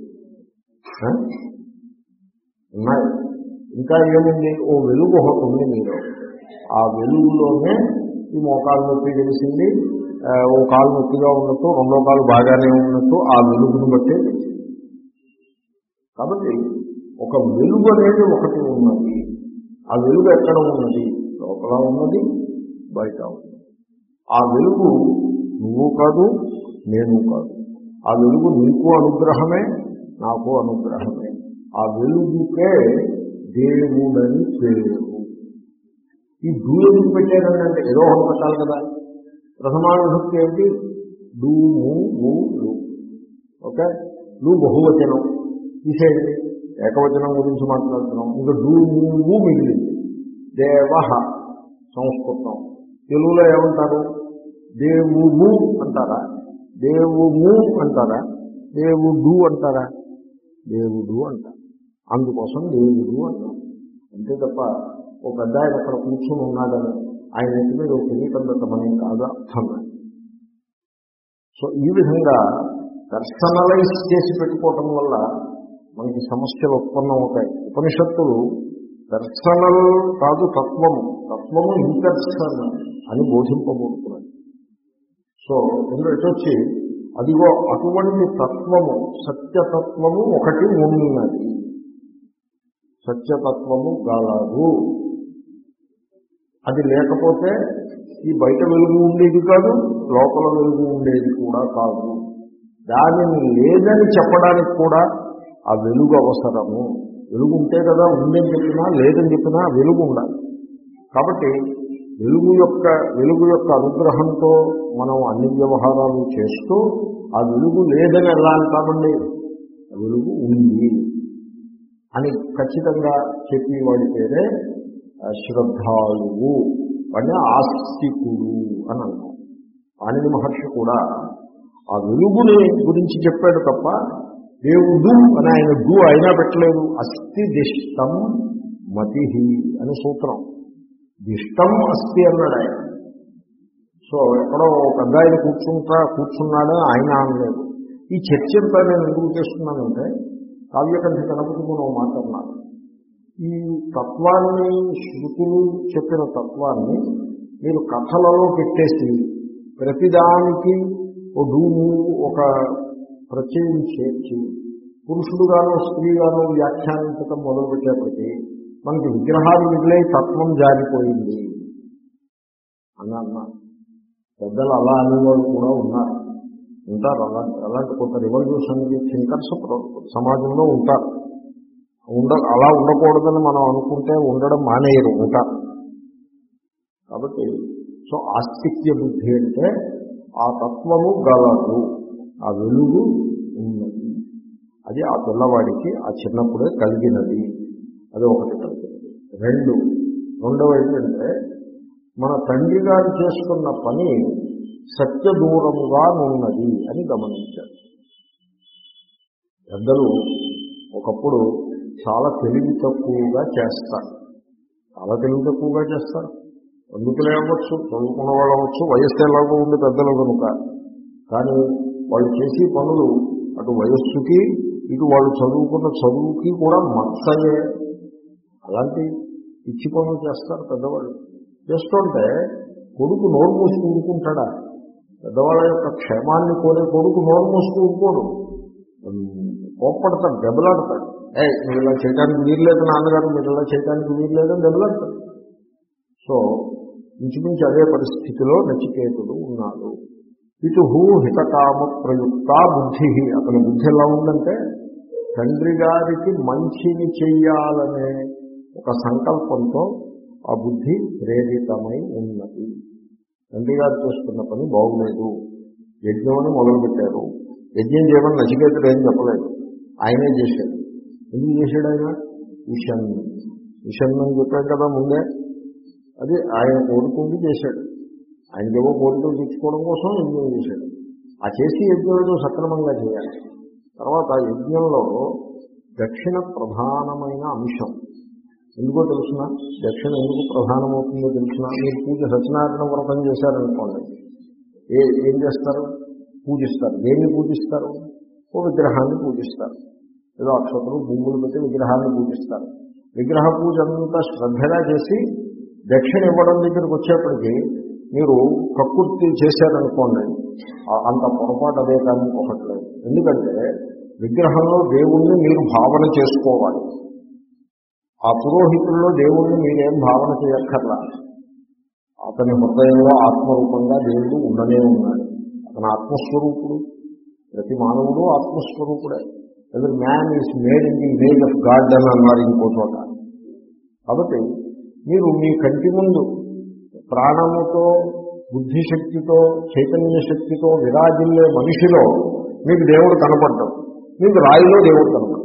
ఉన్నాయి. ఇంకా ఏముంది? ఓ వెలుగు ఒకటి ఉంది మీరు. ఆ వెలుగులోనే ఈ మోకాలు నొప్పి తెలిసింది, ఓ కాలు నొప్పిగా ఉన్నట్టు, రెండో కాలు బాగానే ఉన్నట్టు ఆ వెలుగును బట్టే తెలిసింది. కాబట్టి ఒక వెలుగు అనేది ఒకటి ఉన్నది. ఆ వెలుగు ఎక్కడ ఉన్నది? లోపల ఉన్నది, బయట ఉన్నది. ఆ వెలుగు నువ్వు కాదు, నేను కాదు. ఆ వెలుగు నీకు అనుగ్రహమే, నాకు అనుగ్రహమే. ఆ వెలుగుకే దేవుడని పేరు. ఈ డూ ఎందుకు పెట్టారని అంటే ఏదో ఒకటి పెట్టాలి కదా. ప్రథమానుభక్తి ఏమిటి? డూ, ము, వు, లు. ఓకే, లు బహువచనం తీసేయండి, ఏకవచనం గురించి మాట్లాడుతున్నాం. ఇంకా డూ, ము, వు మిగిలింది. దేవ సంస్కృతం. తెలుగులో ఏమంటారు? దేవుము అంటారా? దేవుము అంటారా? దేవుడు అంటారా? దేవుడు అంటారు. అందుకోసం దేవుడు అంటారు. అంతే తప్ప ఒక పెద్ద ఆయన అక్కడ కూర్చొని ఉన్నాడని ఆయన ఇంటి మీద ఒక కిరీటం పెట్టమని కాదు అర్థం. సో ఈ విధంగా పర్సనలైజ్ చేసి పెట్టుకోవటం వల్ల మనకి సమస్యలు ఉత్పన్నం అవుతాయి. ఉపనిషత్తులు పర్సనల్ కాదు, తత్వము తత్వము ఇంపర్సనల్ అని బోధింపబోతున్నాయి. సో ఎందుకంటే వచ్చి అదిగో అటువంటి తత్వము, సత్యతత్వము ఒకటి ఉన్నది. సత్యతత్వము గలదు. అది లేకపోతే ఈ బయట వెలుగు ఉండేది కాదు, లోపల వెలుగు ఉండేది కూడా కాదు. దానిని లేదని చెప్పడానికి కూడా ఆ వెలుగు అవసరము. వెలుగు ఉంటే కదా ఉందని చెప్పినా, లేదని చెప్పినా వెలుగు ఉండాలి. కాబట్టి వెలుగు యొక్క వెలుగు యొక్క అనుగ్రహంతో మనం అన్ని వ్యవహారాలు చేస్తూ ఆ వెలుగు లేదని ఎలా అంటామండి? వెలుగు ఉంది అని ఖచ్చితంగా చెప్పి వాడి పేరే శ్రద్ధాళువు, వాడిని ఆస్తికుడు అని అంటాం. పాణిని మహర్షి కూడా ఆ వెలుగుని గురించి చెప్పాడు తప్ప దేవుడు అని ఆయన డు అయినా పెట్టలేదు. అస్థి దిష్టం మతి అని సూత్రం. దిష్టం అస్థి అన్నాడు ఆయన. సో ఎక్కడో పెద్ద ఆయన కూర్చుంటా కూర్చున్నాడని ఆయన అనలేదు. ఈ చర్చంతా నేను ఎందుకు చేస్తున్నానంటే కావ్యకంఠ గణపతి మనం మాట్లాడున్నాను. ఈ తత్వాన్ని, శృతులు చెప్పిన తత్వాన్ని మీరు కథలలో పెట్టేసి ప్రతిదానికి ఓ డూము, ఒక ప్రత్యయం చేర్చి పురుషుడుగానో స్త్రీగానో వ్యాఖ్యానించటం మొదలుపెట్టేప్పటికీ మనకి విగ్రహాలు మిగిలే తత్వం జారిపోయింది అని అన్నా. పెద్దలు అలా అనేవాళ్ళు కూడా ఉన్నారు, ఉంటారు. అలాంటి అలాంటి కొంత రివల్యూషన్ థింకర్స్ సమాజంలో ఉంటారు. ఉండ అలా ఉండకూడదని మనం అనుకుంటే ఉండడం మానేయరు, ఉంటారు. కాబట్టి సో ఆస్తిక్య బుద్ధి అంటే ఆ తత్వము గలదు, ఆ వెలుగు ఉన్నది. అది ఆ పిల్లవాడికి ఆ చిన్నప్పుడే కలిగినది. అది ఒకటి కలిగినది. రెండు రెండవ ఏంటంటే మన తండ్రి గారు చేసుకున్న పని సత్య దూరముగా ఉన్నది అని గమనించారు. పెద్దలు ఒకప్పుడు చాలా తెలివి తక్కువగా చేస్తారు. చాలా తెలివి తక్కువగా చేస్తారు. పండితులు అవ్వచ్చు, చదువుకున్న వాళ్ళు అవ్వచ్చు, వయస్సు ఎలాగో ఉంది పెద్దలు కనుక. కానీ వాళ్ళు చేసే పనులు అటు వయస్సుకి ఇటు వాళ్ళు చదువుకున్న చదువుకి కూడా మత్సయే. అలాంటి పిచ్చి పనులు చేస్తారు పెద్దవాళ్ళు. చేస్తుంటే కొడుకు నోరు మూసుకు ఊరుకుంటాడా? పెద్దవాళ్ళ యొక్క క్షేమాన్ని కోరే కొడుకు నోరు మూసుకు ఊరుకోడు, కోప్పడతాడు, దెబ్బలాడతాడు. ఏ మీరు ఇలా చేయడానికి వీర్లేదు నాన్నగారు, మీరు ఇలా చేయడానికి వీర్లేదని దెబ్బలాడతాడు. సో ఇంచుమించు అదే పరిస్థితిలో నచికేతుడు ఉన్నాడు. ఇటు హూ హితకామ ప్రయుక్త బుద్ధి. అతని బుద్ధి ఎలా ఉందంటే తండ్రి గారికి మంచిని చెయ్యాలనే ఒక సంకల్పంతో ఆ బుద్ధి ప్రేరితమై ఉన్నది. తండ్రి గారు చేస్తున్న పని బాగులేదు, యజ్ఞం అని మొదలుపెట్టారు. యజ్ఞం చేయమని నచికేతుడు ఏం చెప్పలేదు, ఆయనే చేశాడు. ఎందుకు చేశాడు ఆయన? ఈషన్ ఈషన్ అని చెప్పాడు కదా ముందే. అది ఆయన కోరుకుంటూ చేశాడు. ఆయనకేవో కోరికలు తెచ్చుకోవడం కోసం యజ్ఞం చేశాడు. ఆ చేసి యజ్ఞంలో సక్రమంగా చేయాలి. తర్వాత యజ్ఞంలో దక్షిణ ప్రధానమైన అంశం. ఎందుకో తెలుసిన దక్షిణ ఎందుకు ప్రధానమవుతుందో తెలిసిన మీరు పూజ సత్యనారాయణ వ్రతం చేశారనుకోండి, ఏ ఏం చేస్తారు? పూజిస్తారు. దేన్ని పూజిస్తారు? ఓ విగ్రహాన్ని పూజిస్తారు. ఏదో అక్షతలు భూములు పెట్టి విగ్రహాన్ని పూజిస్తారు. విగ్రహ పూజ అంతా శ్రద్ధగా చేసి దక్షిణ ఇవ్వడం దగ్గరికి వచ్చేప్పటికీ మీరు కక్కుర్తి చేశారనుకోండి, అంత పొరపాటు అదే కానీ ఇంకొకట్లేదు. ఎందుకంటే విగ్రహంలో దేవుణ్ణి మీరు భావన చేసుకోవాలి. ఆ పురోహితుల్లో దేవుణ్ణి మీరేం భావన చేయక్కర్లా. అతని హృదయంలో ఆత్మరూపంగా దేవుడు ఉండనే ఉన్నాడు. అతను ఆత్మస్వరూపుడు. ప్రతి మానవుడు ఆత్మస్వరూపుడే. ఎవరి man is made in the image of God అని అన్నారు ఇంకో చోట. కాబట్టి మీరు మీ కంటి ముందు ప్రాణముతో, బుద్ధిశక్తితో, చైతన్య శక్తితో విరాజిల్లే మనిషిలో మీకు దేవుడు కనపడ్డాడు. మీకు రాయిలో దేవుడు కనపడ్డాడు.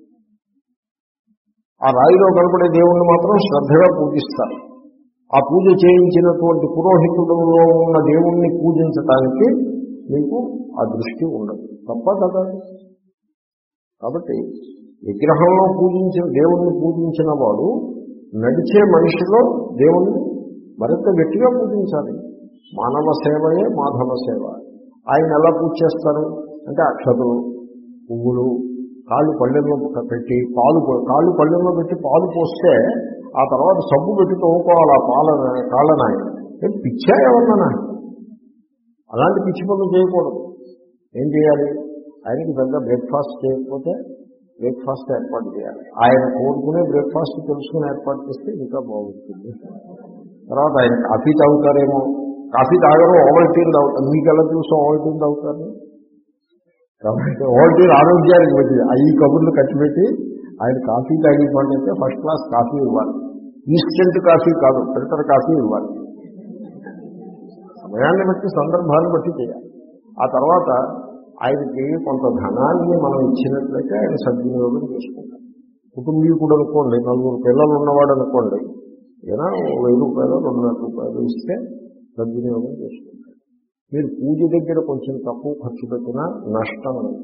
ఆ రాయిలో కనపడే దేవుణ్ణి మాత్రం శ్రద్ధగా పూజిస్తారు. ఆ పూజ చేయించినటువంటి పురోహితుడులో ఉన్న దేవుణ్ణి పూజించటానికి మీకు ఆ దృష్టి ఉండదు. తప్ప కదా. కాబట్టి విగ్రహంలో పూజించిన దేవుణ్ణి పూజించిన వాడు నడిచే మనిషిలో దేవుణ్ణి మరింత గట్టిగా పూజించాలి. మానవ సేవయే మాధవ సేవ. ఆయన ఎలా పూజ చేస్తారు అంటే అక్షతలు, పువ్వులు, కాళ్ళు పళ్ళెంలో పెట్టి పాలు కాళ్ళు పళ్ళెంలో పెట్టి పాలు పోస్తే ఆ తర్వాత సబ్బు పెట్టి తోముకోవాలి ఆ పాల కాళ్ళని. ఆయన ఏం పిచ్చా ఏమన్నా? అలాంటి పిచ్చి పనులు చేయకూడదు. ఏం చేయాలి? ఆయనకి పెద్ద బ్రేక్ఫాస్ట్ చేయకపోతే బ్రేక్ఫాస్ట్ ఏర్పాటు చేయాలి. ఆయన కోరుకునే బ్రేక్ఫాస్ట్ తెలుసుకుని ఏర్పాటు చేస్తే ఇంకా బాగుంటుంది. తర్వాత ఆయన కాఫీ తాగుతారేమో, కాఫీ తాగరు, ఓవల్టీన్ తాగుతారు. మీకు ఎలా తెలుసు ఓవల్టీన్ తాగుతారు? కాబట్టి ఓవల్టీన్ ఆరోగ్యానికి పెట్టింది. ఈ కబుర్లు కట్టిపెట్టి ఆయన కాఫీ తాగి పండితే ఫస్ట్ క్లాస్ కాఫీ ఇవ్వాలి. ఇన్స్టెంట్ కాఫీ కాదు, ఫిల్టర్ కాఫీ ఇవ్వాలి. సమయాన్ని బట్టి, సందర్భాన్ని బట్టి చేయాలి. ఆ తర్వాత ఆయనకి కొంత ధనాన్ని మనం ఇచ్చినట్లయితే ఆయన సద్వినియోగం చేసుకుంటారు. కుటుంబీకుడు అనుకోండి, నలుగురు పిల్లలు ఉన్నవాడు అనుకోండి, ఏదైనా వెయ్యి రూపాయలు రెండు వేల రూపాయలు ఇస్తే సద్వినియోగం చేసుకుంటారు. మీరు పూజ దగ్గర కొంచెం తక్కువ ఖర్చు పెట్టినా నష్టం లేదు.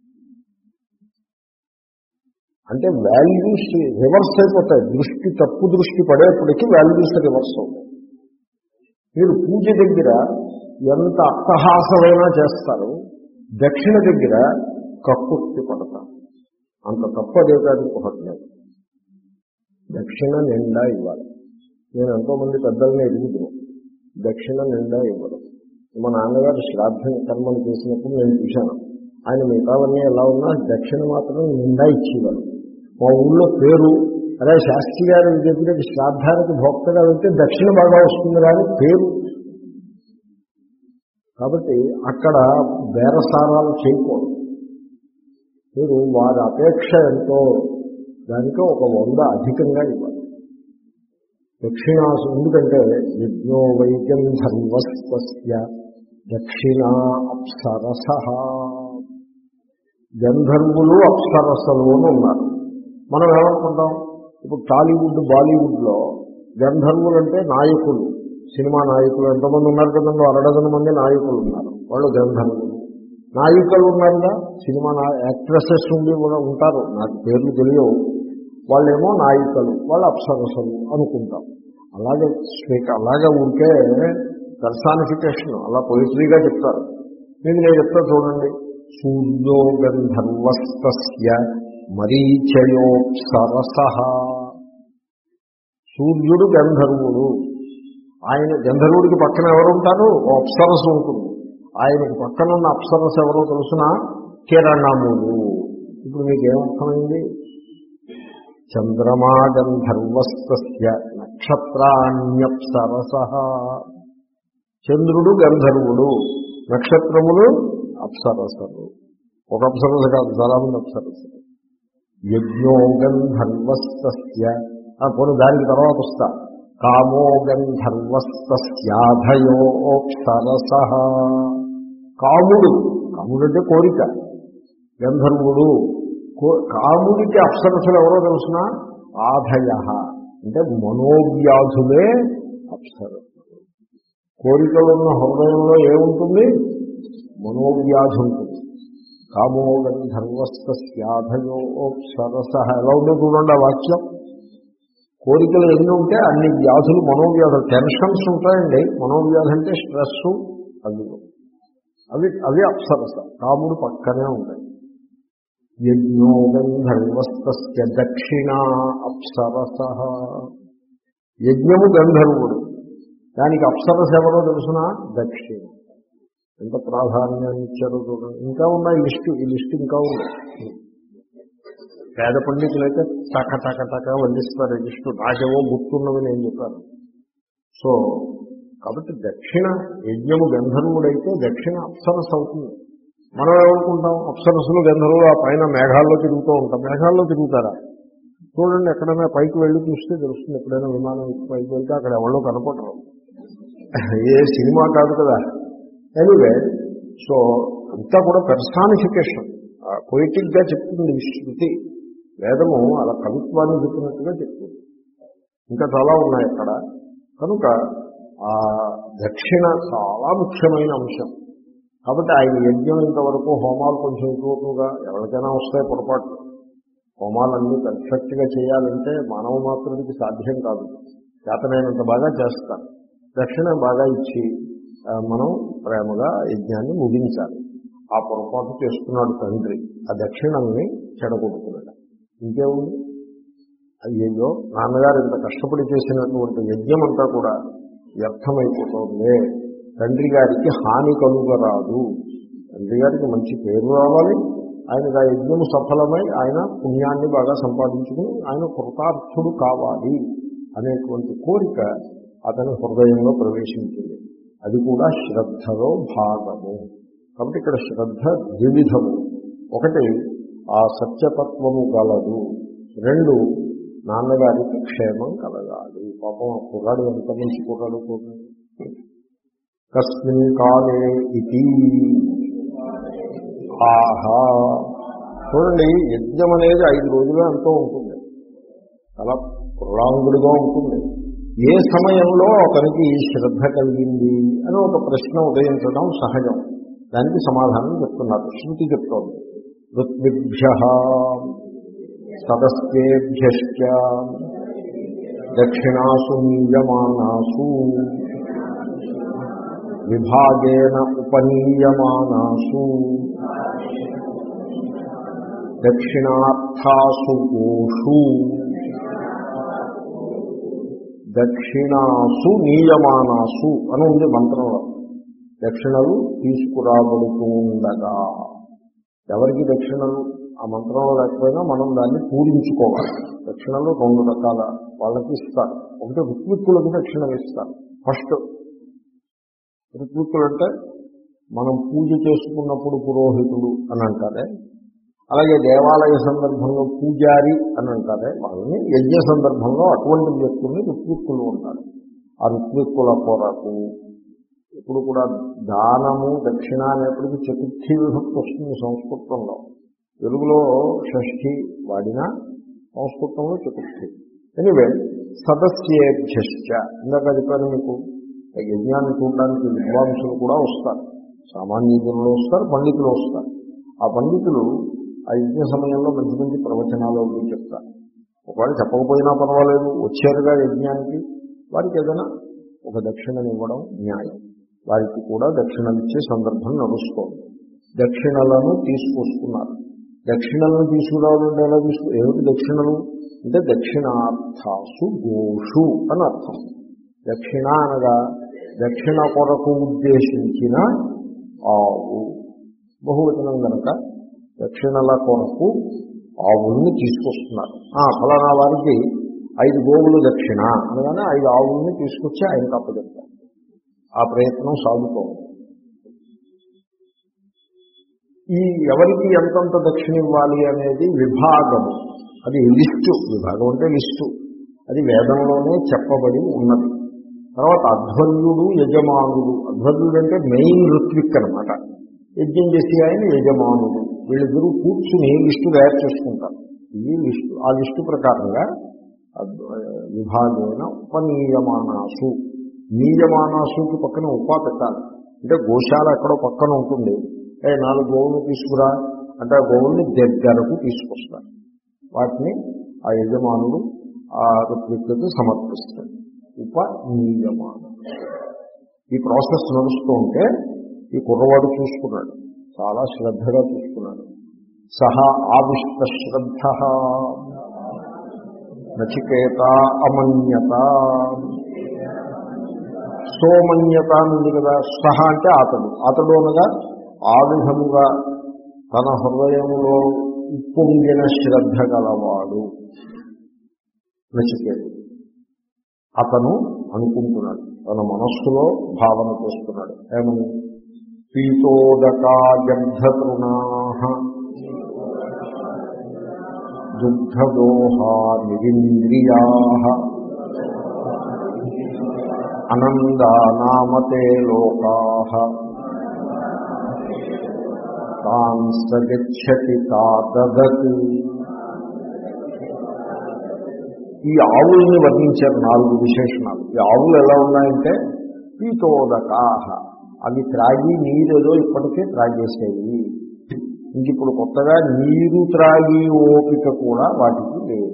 అంటే వాల్యూస్ రివర్స్ అయిపోతాయి. దృష్టి తప్పు దృష్టి పడేప్పటికీ వాల్యూస్ రివర్స్ అవుతాయి. మీరు పూజ దగ్గర ఎంత అట్టహాసమైనా చేస్తారు, దక్షిణ దగ్గర కక్కుర్తి పడతారు. అంత తప్పదే కాదు ఒకటి లేదు. దక్షిణ నిండా ఇవ్వాలి. నేను ఎంతోమంది పెద్దల్ని ఎదుగుతున్నాను, దక్షిణ నిండా ఇవ్వడం. మా నాన్నగారు శ్రాద్ధ కర్మలు చేసినప్పుడు నేను చూశాను. ఆయన మిగతావన్నీ ఎలా ఉన్నా దక్షిణ మాత్రం నిండా ఇచ్చేవారు. మా ఊళ్ళో పేరు, అదే శాస్త్రి గారు చెప్పిన శ్రాద్ధానికి భోక్తగా వెళ్తే దక్షిణ బాగా వస్తుంది కానీ పేరు. కాబట్టి అక్కడ బేరసారాలు చేయకూడదు. మీరు వారి అపేక్ష ఎంతో దానితో ఒక వంద అధికంగా ఇవ్వాలి. దక్షిణాసు ఎందుకంటే యజ్ఞో వైద్యం ధర్మస్య దక్షిణ అప్సరస. గంధర్వులు అప్సరసలు అని ఉన్నారు. మనం ఏమనుకుంటాం, ఇప్పుడు టాలీవుడ్ బాలీవుడ్లో గంధర్వులు అంటే నాయకులు, సినిమా నాయకులు ఎంతమంది ఉన్నారు కదండి, అరడజన మంది నాయకులు ఉన్నారు, వాళ్ళు గంధర్వులు. నాయికలు ఉన్నారుగా, సినిమా యాక్ట్రెసెస్ ఉండి కూడా ఉంటారు, నాకు పేర్లు తెలియవు, వాళ్ళేమో నాయికలు, వాళ్ళు అప్సరసలు అనుకుంటాం. అలాగే స్పీక్ అలాగే ఉంటే పర్సానిఫికేషన్ అలా పొయిటరీగా చెప్తారు. మీకు నేను చెప్తా చూడండి. సూర్యో గంధర్వస్తస్య మరీచయోప్సరస. సూర్యుడు గంధర్వుడు. ఆయన గంధర్వుడికి పక్కన ఎవరుంటారు? ఓ అప్సరస ఉంటుంది. ఆయనకు పక్కన ఉన్న అప్సరస ఎవరో తెలుసిన కిరణములు. ఇప్పుడు మీకేమర్థమైంది? చంద్రమా గంధర్వస్తస్య నక్షత్రాణ్యప్సరస. చంద్రుడు గంధర్వుడు, నక్షత్రములు అప్సరసలు. ఒక అప్సరస కాదు, చాలా మంది అప్సరసలు. యజ్ఞో గంధర్వస్తస్య, పోనీ దానికి తర్వాత వస్తా, కామో గంధర్వస్తస్యాధయోప్సరస. కాముడు, కాముడు అంటే కోరిక, గంధర్వుడు. కాముడికి అప్సరసలు ఎవరో తెలుసిన ఆధయ అంటే మనోవ్యాధులే అప్సరసలు. కోరికలున్న హృదయంలో ఏముంటుంది? మనోవ్యాధి ఉంటుంది. కామో గంధర్వస్యాధయో సరస ఎలా ఉందో చూడండి ఆ వాక్యం. కోరికలు ఎన్ని ఉంటే అన్ని వ్యాధులు, మనోవ్యాధులు, టెన్షన్స్ ఉంటాయండి. మనోవ్యాధి అంటే స్ట్రెస్, అవి అవి అవి అప్సరస, కాముడు పక్కనే ఉంటాయి. యజ్ఞో గంధర్వస్య దక్షిణా అప్సరస. యజ్ఞము గంధర్వుడు, దానికి అప్సరస ఎవరో తెలుసిన దక్షిణ. ఎంత ప్రాధాన్యాన్ని ఇచ్చారో చూడండి. ఇంకా ఉన్నాయి లిస్టు, ఈ లిస్టు ఇంకా ఉంది. పేద పండితులైతే టక టక టక వండిస్తారు ఈ లిస్టు. నాకేవో గుర్తున్నవి నేను చెప్పాను. సో కాబట్టి దక్షిణ యజ్ఞము గంధర్వుడైతే దక్షిణ అప్సరస అవుతుంది. మనం ఏమనుకుంటాం, అప్సరసులు గంధర్వులు ఆ పైన మేఘాల్లో తిరుగుతూ ఉంటాం. మేఘాల్లో తిరుగుతారా? చూడండి, ఎక్కడైనా పైకి వెళ్ళి చూస్తే తెలుస్తుంది. ఎప్పుడైనా విమానం పైకి వెళ్తే అక్కడ ఎవరో కనపడరు. ఏ సినిమా కాదు కదా. ఎనీవే, సో అంతా కూడా పెర్సానిఫికేషన్, పొయిటిక్ గా చెప్తుంది శృతి. వేదము అలా కవిత్వాన్ని చెప్పినట్టుగా చెప్తుంది. ఇంకా చాలా ఉన్నాయి అక్కడ. కనుక ఆ దక్షిణ చాలా ముఖ్యమైన అంశం. కాబట్టి ఆయన యజ్ఞం ఇంతవరకు హోమాలు కొంచెం ఎక్కువగా ఎవరికైనా వస్తాయి పొరపాటు. హోమాలన్నీ పర్ఫెక్ట్గా చేయాలంటే మానవ మాత్రుడికి సాధ్యం కాదు. చేతనైనంత బాగా చేస్తారు. దక్షిణ బాగా ఇచ్చి మనం ప్రేమగా యజ్ఞాన్ని ముగించాలి. ఆ పొరపాటు చేస్తున్నాడు తండ్రి. ఆ దక్షిణల్ని చెడగొడుతున్నాడు. ఇంకేముంది? అయ్యో, నాన్నగారు ఇంత కష్టపడి చేసినటువంటి యజ్ఞం అంతా కూడా వ్యర్థమైపోతుంది. తండ్రి గారికి హాని కలుగరాదు. తండ్రి గారికి మంచి పేరు రావాలి. ఆయనకు ఆ యజ్ఞము సఫలమై ఆయన పుణ్యాన్ని బాగా సంపాదించుకుని ఆయన కృతార్థుడు కావాలి అనేటువంటి కోరిక అతని హృదయంలో ప్రవేశించింది. అది కూడా శ్రద్ధలో భాగము. కాబట్టి ఇక్కడ శ్రద్ధ ద్విధము. ఒకటి, ఆ సత్యతత్వము గలదు. రెండు, నాన్నగారికి క్షేమం కలగాలి. పాపం ఆ కుర్రాడు ఎంత మంచి కుర్రాడు చూడండి. కస్మిన్ కాలే ఇది ఆహా. చూడండి, యజ్ఞం అనేది ఐదు రోజులు ఎంతో ఉంటుంది. చాలా పురాంగుడిగా ఉంటుంది. ఏ సమయంలో అతనికి ఈ శ్రద్ధ కలిగింది అని ఒక ప్రశ్న ఉదయించడం సహజం. దానికి సమాధానం చెప్తున్నారు. శృతి చెప్తోంది. ఋత్విభ్యః సదస్యేభ్యశ్చ దక్షిణాసు నీయమానాసు విభాగేన ఉపనీయమానాసు దక్షిణార్థాసు గోషు దక్షిణాసు నీయమానాసు అని ఉంది మంత్రంలో. దక్షిణలు తీసుకురాబడుతూ ఉండగా, ఎవరికి దక్షిణలు ఆ మంత్రంలో లేకపోయినా మనం దాన్ని పూరించుకోవాలి. దక్షిణలు రెండు రకాల వాళ్ళకి ఇస్తారు. ఒకటి ఋత్విక్కులకు దక్షిణలు ఇస్తారు. ఫస్ట్ ఋత్విక్కులు అంటే మనం పూజ చేసుకున్నప్పుడు పురోహితుడు అని అంటారే, అలాగే దేవాలయ సందర్భంలో పూజారి అని అంటారే, వాళ్ళని యజ్ఞ సందర్భంలో అటువంటి వ్యక్తుల్ని ఋత్విక్కులు ఉంటారు. ఆ ఋత్విక్కుల కొరకు ఇప్పుడు కూడా దానము దక్షిణ అనేప్పటికీ చతుర్థి విభక్తి వస్తుంది సంస్కృతంలో. తెలుగులో షష్ఠి వాడినా సంస్కృతంలో చతుర్థి. ఎనివే, సదస్యేభ్యశ్చ ఇందాక చెప్పాను మీకు. యజ్ఞాన్ని చూడడానికి విద్వాంసులు కూడా వస్తారు. సామాన్య జనులు వస్తారు, పండితులు వస్తారు. ఆ పండితులు ఆ యజ్ఞ సమయంలో మంచి మంచి ప్రవచనాలు చెప్తారు. ఒకవేళ చెప్పకపోయినా పర్వాలేదు, వచ్చారుగా యజ్ఞానికి, వారికి ఏదైనా ఒక దక్షిణనివ్వడం న్యాయం. వారికి కూడా దక్షిణలిచ్చే సందర్భం నడుస్తోంది. దక్షిణలను తీసుకొస్తున్నారు. దక్షిణలను తీసుకురావాలంటే ఎలా తీసుకు ఏమిటి దక్షిణలు అంటే దక్షిణార్థాసు గోషు అని అర్థం. దక్షిణ అనగా దక్షిణ కొరకు ఉద్దేశించిన ఆవు. బహువచనం కనుక దక్షిణల కొరకు ఆవుల్ని తీసుకొస్తున్నారు. ఫలానా వారికి ఐదు గోవులు దక్షిణ అనగానే ఐదు ఆవుల్ని తీసుకొచ్చి ఆయనకు అప్పచెప్తారు. ఆ ప్రయత్నం సాగుతోంది. ఈ ఎవరికి ఎంతంత దక్షిణ ఇవ్వాలి అనేది విభాగము. అది లిస్టు. విభాగం అంటే లిస్టు. అది వేదంలోనే చెప్పబడి ఉన్నది. తర్వాత అధ్వర్యుడు, యజమానుడు. అధ్వర్యుడు అంటే మెయిన్ ఋత్విక్ అనమాట. యజ్ఞం చేసి ఆయన యజమానుడు. వీళ్ళిద్దరూ కూర్చుని లిస్టు తయారు చేసుకుంటారు. ఇది లిస్టు. ఆ లిస్టు ప్రకారంగా విభాగేన ఉపనీయమానాసు. నీయమానాసుకి పక్కన ఉపా పెట్టాలి. అంటే గోశాల ఎక్కడో పక్కన ఉంటుంది, ఏ నాలుగు గోవులు తీసుకురా అంటే ఆ గోవుల్ని దగ్గరకు తీసుకొస్తారు. వాటిని ఆ యజమానుడు ఆ ఋత్విక్కుకి సమర్పిస్తాడు. ఉపనీయమానం. ఈ ప్రాసెస్ నడుస్తూ ఉంటే ఈ కుర్రవాడు చూసుకున్నాడు, చాలా శ్రద్ధగా చూసుకున్నాడు. సహా ఆవిష్ట శ్రద్ధ నచికేత అమన్యత. సోమన్యత ఉంది కదా, సహ అంటే అతడు, అతడు అనగా ఆ విధముగా తన హృదయములో ఉప్పొంగిన శ్రద్ధ గలవాడు నచికేతుడు. అతను అనుకుంటున్నాడు, తన మనస్సులో భావన చేస్తున్నాడు. ఏమని? పీతోదకా గర్ధతృణా దుగ్ధదోహా నిరింద్రియా అనందానామతే లోకాః తాన్ సగచ్చతి తాతదత్. ఈ ఆవుల్ని వర్ణించారు నాలుగు విశేషణాలు. ఈ ఆవులు ఎలా ఉన్నాయంటే పీతోదకాః, అవి త్రాగి నీరేదో ఇప్పటికే త్రాగేసేవి. ఇంక ఇప్పుడు కొత్తగా నీరు త్రాగి ఓపిక కూడా వాటికి లేదు.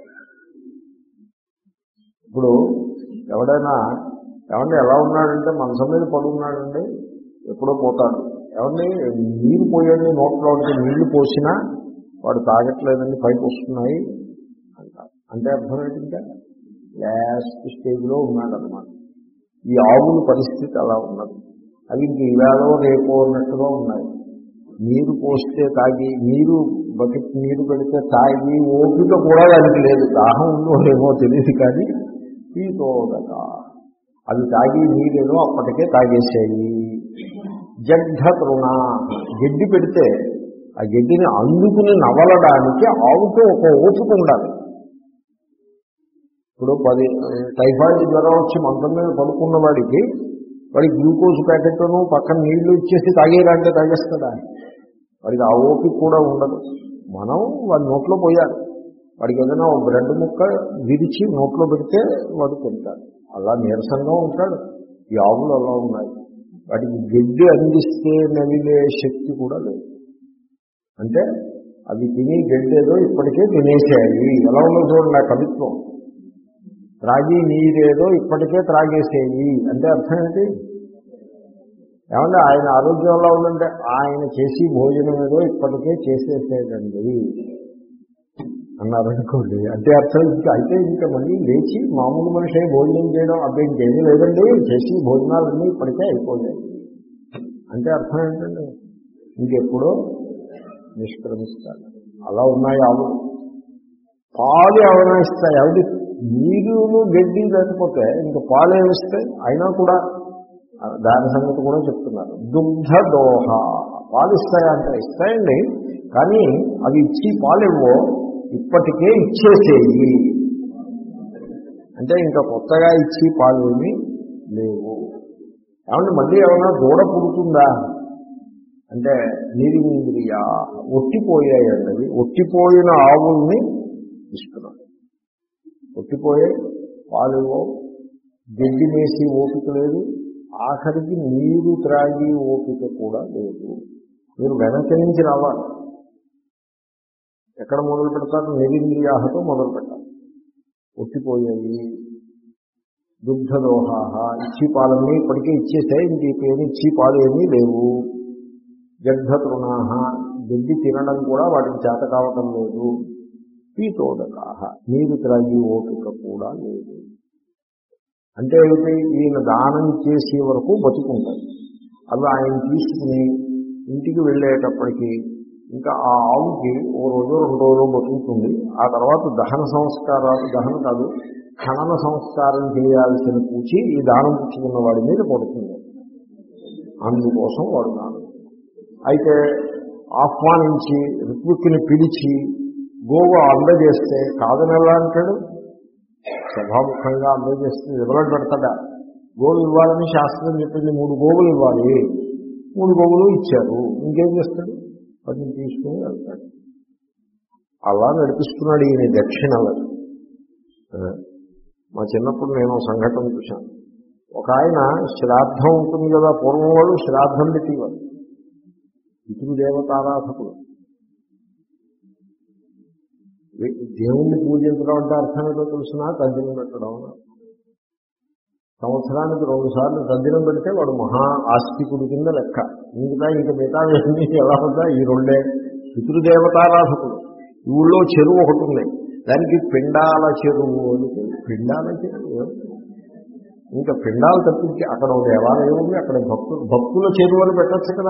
ఇప్పుడు ఎవడైనా ఏమంటే ఎలా ఉన్నాడంటే మనసం మీద పడున్నాడండి, ఎప్పుడో పోతాడు. ఎవరిని నీరు పోయండి, నోట్లో ఉంటే నీళ్లు పోసినా వాడు తాగట్లేదండి, పైకి వస్తున్నాయి అంటారు. అంటే అర్థం ఏంటంటే లాస్ట్ స్టేజ్లో ఉన్నాడనమాట. ఈ ఆవుల పరిస్థితి అలా ఉన్నది. అవి ఇంక ఇవాళో రేపో అన్నట్టుగా ఉన్నాయి. నీరు పోస్తే తాగి, నీరు బకెట్ నీరు పెడితే తాగి ఓపిక కూడా దానికి లేదు. దాహం ఉందో ఏమో తెలియదు, కానీ పీతోదక అవి తాగి నీరేదో అప్పటికే తాగేసేయి. జగ్ధ తృణ, గడ్డి పెడితే ఆ గడ్డిని అందుకుని నవలడానికి ఆవుతో ఒక ఓపిక ఉండాలి. ఇప్పుడు పది టైఫాయిడ్ జ్వరం వచ్చి మంచం మీద పడుకున్న వాడికి వాడికి గ్లూకోజ్ ప్యాకెట్ను పక్కన నీళ్లు ఇచ్చేసి తాగేయాలంటే తాగేస్తాడా? వాడికి ఆ ఓపిక కూడా ఉండదు. మనం వాడి నోట్లో పోయాలి. వాడికి ఏదైనా బ్రెడ్ ముక్క విరిచి నోట్లో పెడితే వాడు తింటాడు. అలా నీరసంగా ఉంటాడు. ఈ ఆవులు అలా ఉన్నాయి. వాటికి గడ్డి అందిస్తే నవిలే శక్తి కూడా లేదు. అంటే అవి తిని గడ్డేదో ఇప్పటికే తినేసేయాలి. ఎలా ఉందో చూడండి ఆ కవిత్వం. త్రాగి నీరేదో ఇప్పటికే త్రాగేసేయి అంటే అర్థం ఏంటి? ఏమంటే ఆయన ఆరోగ్యం ఎలా ఉందంటే ఆయన చేసి భోజనం ఏదో ఇప్పటికే చేసేసేదండి అన్నారనుకోండి. అంటే అర్థం ఇంకా అయితే ఇంకా మళ్ళీ లేచి మామూలు మనిషి భోజనం చేయడం అబ్బే ఇంకేమీ లేదండి, చేసి భోజనాలన్నీ ఇప్పటికే అయిపోయాయి అంటే అర్థం ఏంటండి? ఇంకెప్పుడో నిష్క్రమిస్తాడు. అలా ఉన్నాయి ఆవులు. పాలు ఏమైనా ఇస్తాయి. అవి నీరును గడ్డి లేకపోతే ఇంకా పాలు ఏమిస్తాయి? అయినా కూడా దాని సంగతి కూడా చెప్తున్నారు. దుగ్ధ దోహ, పాలు ఇస్తాయా అంటే ఇస్తాయండి, కానీ అవి ఇచ్చి పాలేవో ఇప్పటికే ఇచ్చేసేయి. అంటే ఇంకా కొత్తగా ఇచ్చి పాలు ఏమీ లేవు. ఏమంటే మళ్ళీ ఏమైనా దూడ పుడుతుందా అంటే నిరింద్రియా, ఒట్టిపోయాయండి అవి. ఒట్టిపోయిన ఆవుల్ని ఇస్తున్నాడు. ఒట్టిపోయే పాలు గడ్డి మేసి ఓపిక లేదు, ఆఖరికి నీరు త్రాగి ఓపిక కూడా లేదు. మీరు వెనక నుంచి రావాలి. ఎక్కడ మొదలు పెడతారు? నిరింద్రియాహతో మొదలు పెట్టాలి. ఒట్టిపోయాయి. దుగ్ధదోహాహ, ఇచ్చి పాలన్నీ ఇప్పటికే ఇచ్చేసాయి, ఇంకేమి ఇచ్చి పాలు ఏమీ లేవు. జగ్ధతృణాహ, గడ్డి తినడం కూడా వాటికి చేత కావటం లేదు. పీతోదకాహ, నీరు త్రాగి ఓపిక కూడా లేదు. అంటే ఏమిటి? ఈయన దానం చేసే వరకు బతుకుంటాయి. అవి ఆయన తీసుకుని ఇంటికి వెళ్ళేటప్పటికీ ఇంకా ఆ ఆవుకి ఓ రోజు రెండు రోజులు బతుకుతుంది. ఆ తర్వాత దహన సంస్కారాలు, దహనం కాదు ఖనన సంస్కారం చేయాల్సిన పూచి ఈ దానం పుచ్చుకున్న వాడి మీద పడుతుంది. అందుకోసం వాడు దానం. అయితే ఆహ్వానించి ఋత్విక్కుని పిలిచి గోవు అందజేస్తే కాదని ఎలా అంటాడు? సభాముఖంగా అందజేస్తే ఎవరు పెడతాడా? గోవులు ఇవ్వాలని శాస్త్రం చెప్పింది, మూడు గోవులు ఇవ్వాలి. మూడు గోవులు ఇచ్చారు, ఇంకేం చేస్తాడు? వాటిని తీసుకుని వెళ్తాడు. అలా నడిపిస్తున్నాడు ఈయన దక్షిణలు. మా చిన్నప్పుడు నేను సంఘటన చూశాను. ఒక ఆయన శ్రాద్ధం ఉంటుంది కదా, పూర్వం వాళ్ళు శ్రాద్ధం పెట్టేవారు, పితృదేవతారాధకులు. దేవుణ్ణి పూజించడం అంటే అర్థం ఏంటో తెలిసినా తద్దినం పెట్టడం. సంవత్సరానికి రెండు సార్లు తద్దినం పెడితే వాడు మహా ఆస్తికుడి కింద లెక్క. మిగతా ఇంకా మిగతా ఎలా ఉందా, ఈ రెండే పితృదేవతారాధకులు. ఈ ఊళ్ళో చెరువు ఒకటి ఉంది, దానికి పిండాల చెరువు అని. పిండాల చెరువు ఇంకా పిండాలు తప్పించి అక్కడ ఒక దేవాలయం ఉంది, అక్కడ భక్తులు భక్తుల చెరువు అని పెట్టచ్చు కదా.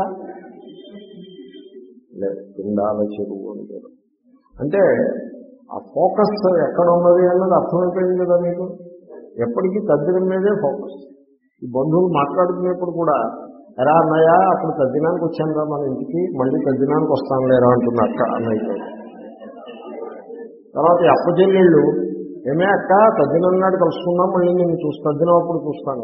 లేదు, పిండాల చెరువు అని పేరు. అంటే ఆ ఫోకస్ ఎక్కడ ఉన్నది అన్నది అర్థమైపోయింది కదా మీకు. ఎప్పటికీ తద్దినం మీదే ఫోకస్. ఈ బంధువులు మాట్లాడుకునేప్పుడు కూడా, ఎరా అన్నయ్య అప్పుడు తద్దినానికి వచ్చాను రా మన ఇంటికి, మళ్ళీ తద్దినానికి వస్తాను లేరా అంటున్నా అక్క అన్నయ్య. తర్వాత ఈ అప్పచెల్లెళ్ళు, ఏమే అక్క తద్దినం నాడు కలుసుకున్నాం, మళ్ళీ నేను చూసి తద్దినం అప్పుడు చూస్తాను.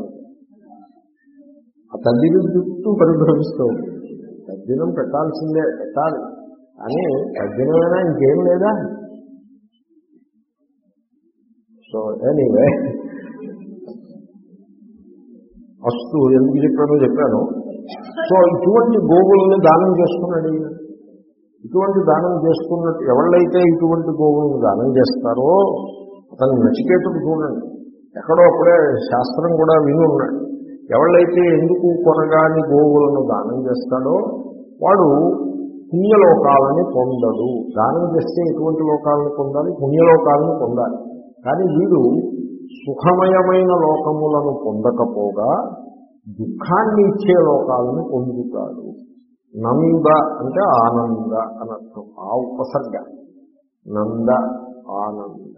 ఆ తద్దిన చుట్టూ పరిభ్రమిస్తూ తద్దినం పెట్టాల్సిందే, పెట్టాలి అని. తద్దినమైనా ఇంకేం లేదా? సో ఎనీవే, అస్తు ఎందుకు చెప్పానో చెప్పాను. సో ఇటువంటి గోవులను దానం చేసుకున్నాడు. ఇటువంటి దానం చేసుకున్నట్టు ఎవళ్ళైతే ఇటువంటి గోవులను దానం చేస్తారో అతను నచికేతుడు చూడండి, ఎక్కడో అప్పుడే శాస్త్రం కూడా విని ఉన్నాడు. ఎవళ్ళైతే ఎందుకు కొనగాని గోవులను దానం చేస్తాడో వాడు పుణ్యలోకాలని పొందడు. దానం చేస్తే ఎటువంటి లోకాలను పొందాలి? పుణ్యలోకాలను పొందాలి. కానీ వీడు సుఖమయమైన లోకములను పొందకపోగా దుఃఖాన్ని ఇచ్చే లోకాలను పొందుతాడు. నంద అంటే ఆనంద అనర్థం. ఆ ఉపసర్గ నంద ఆనంద.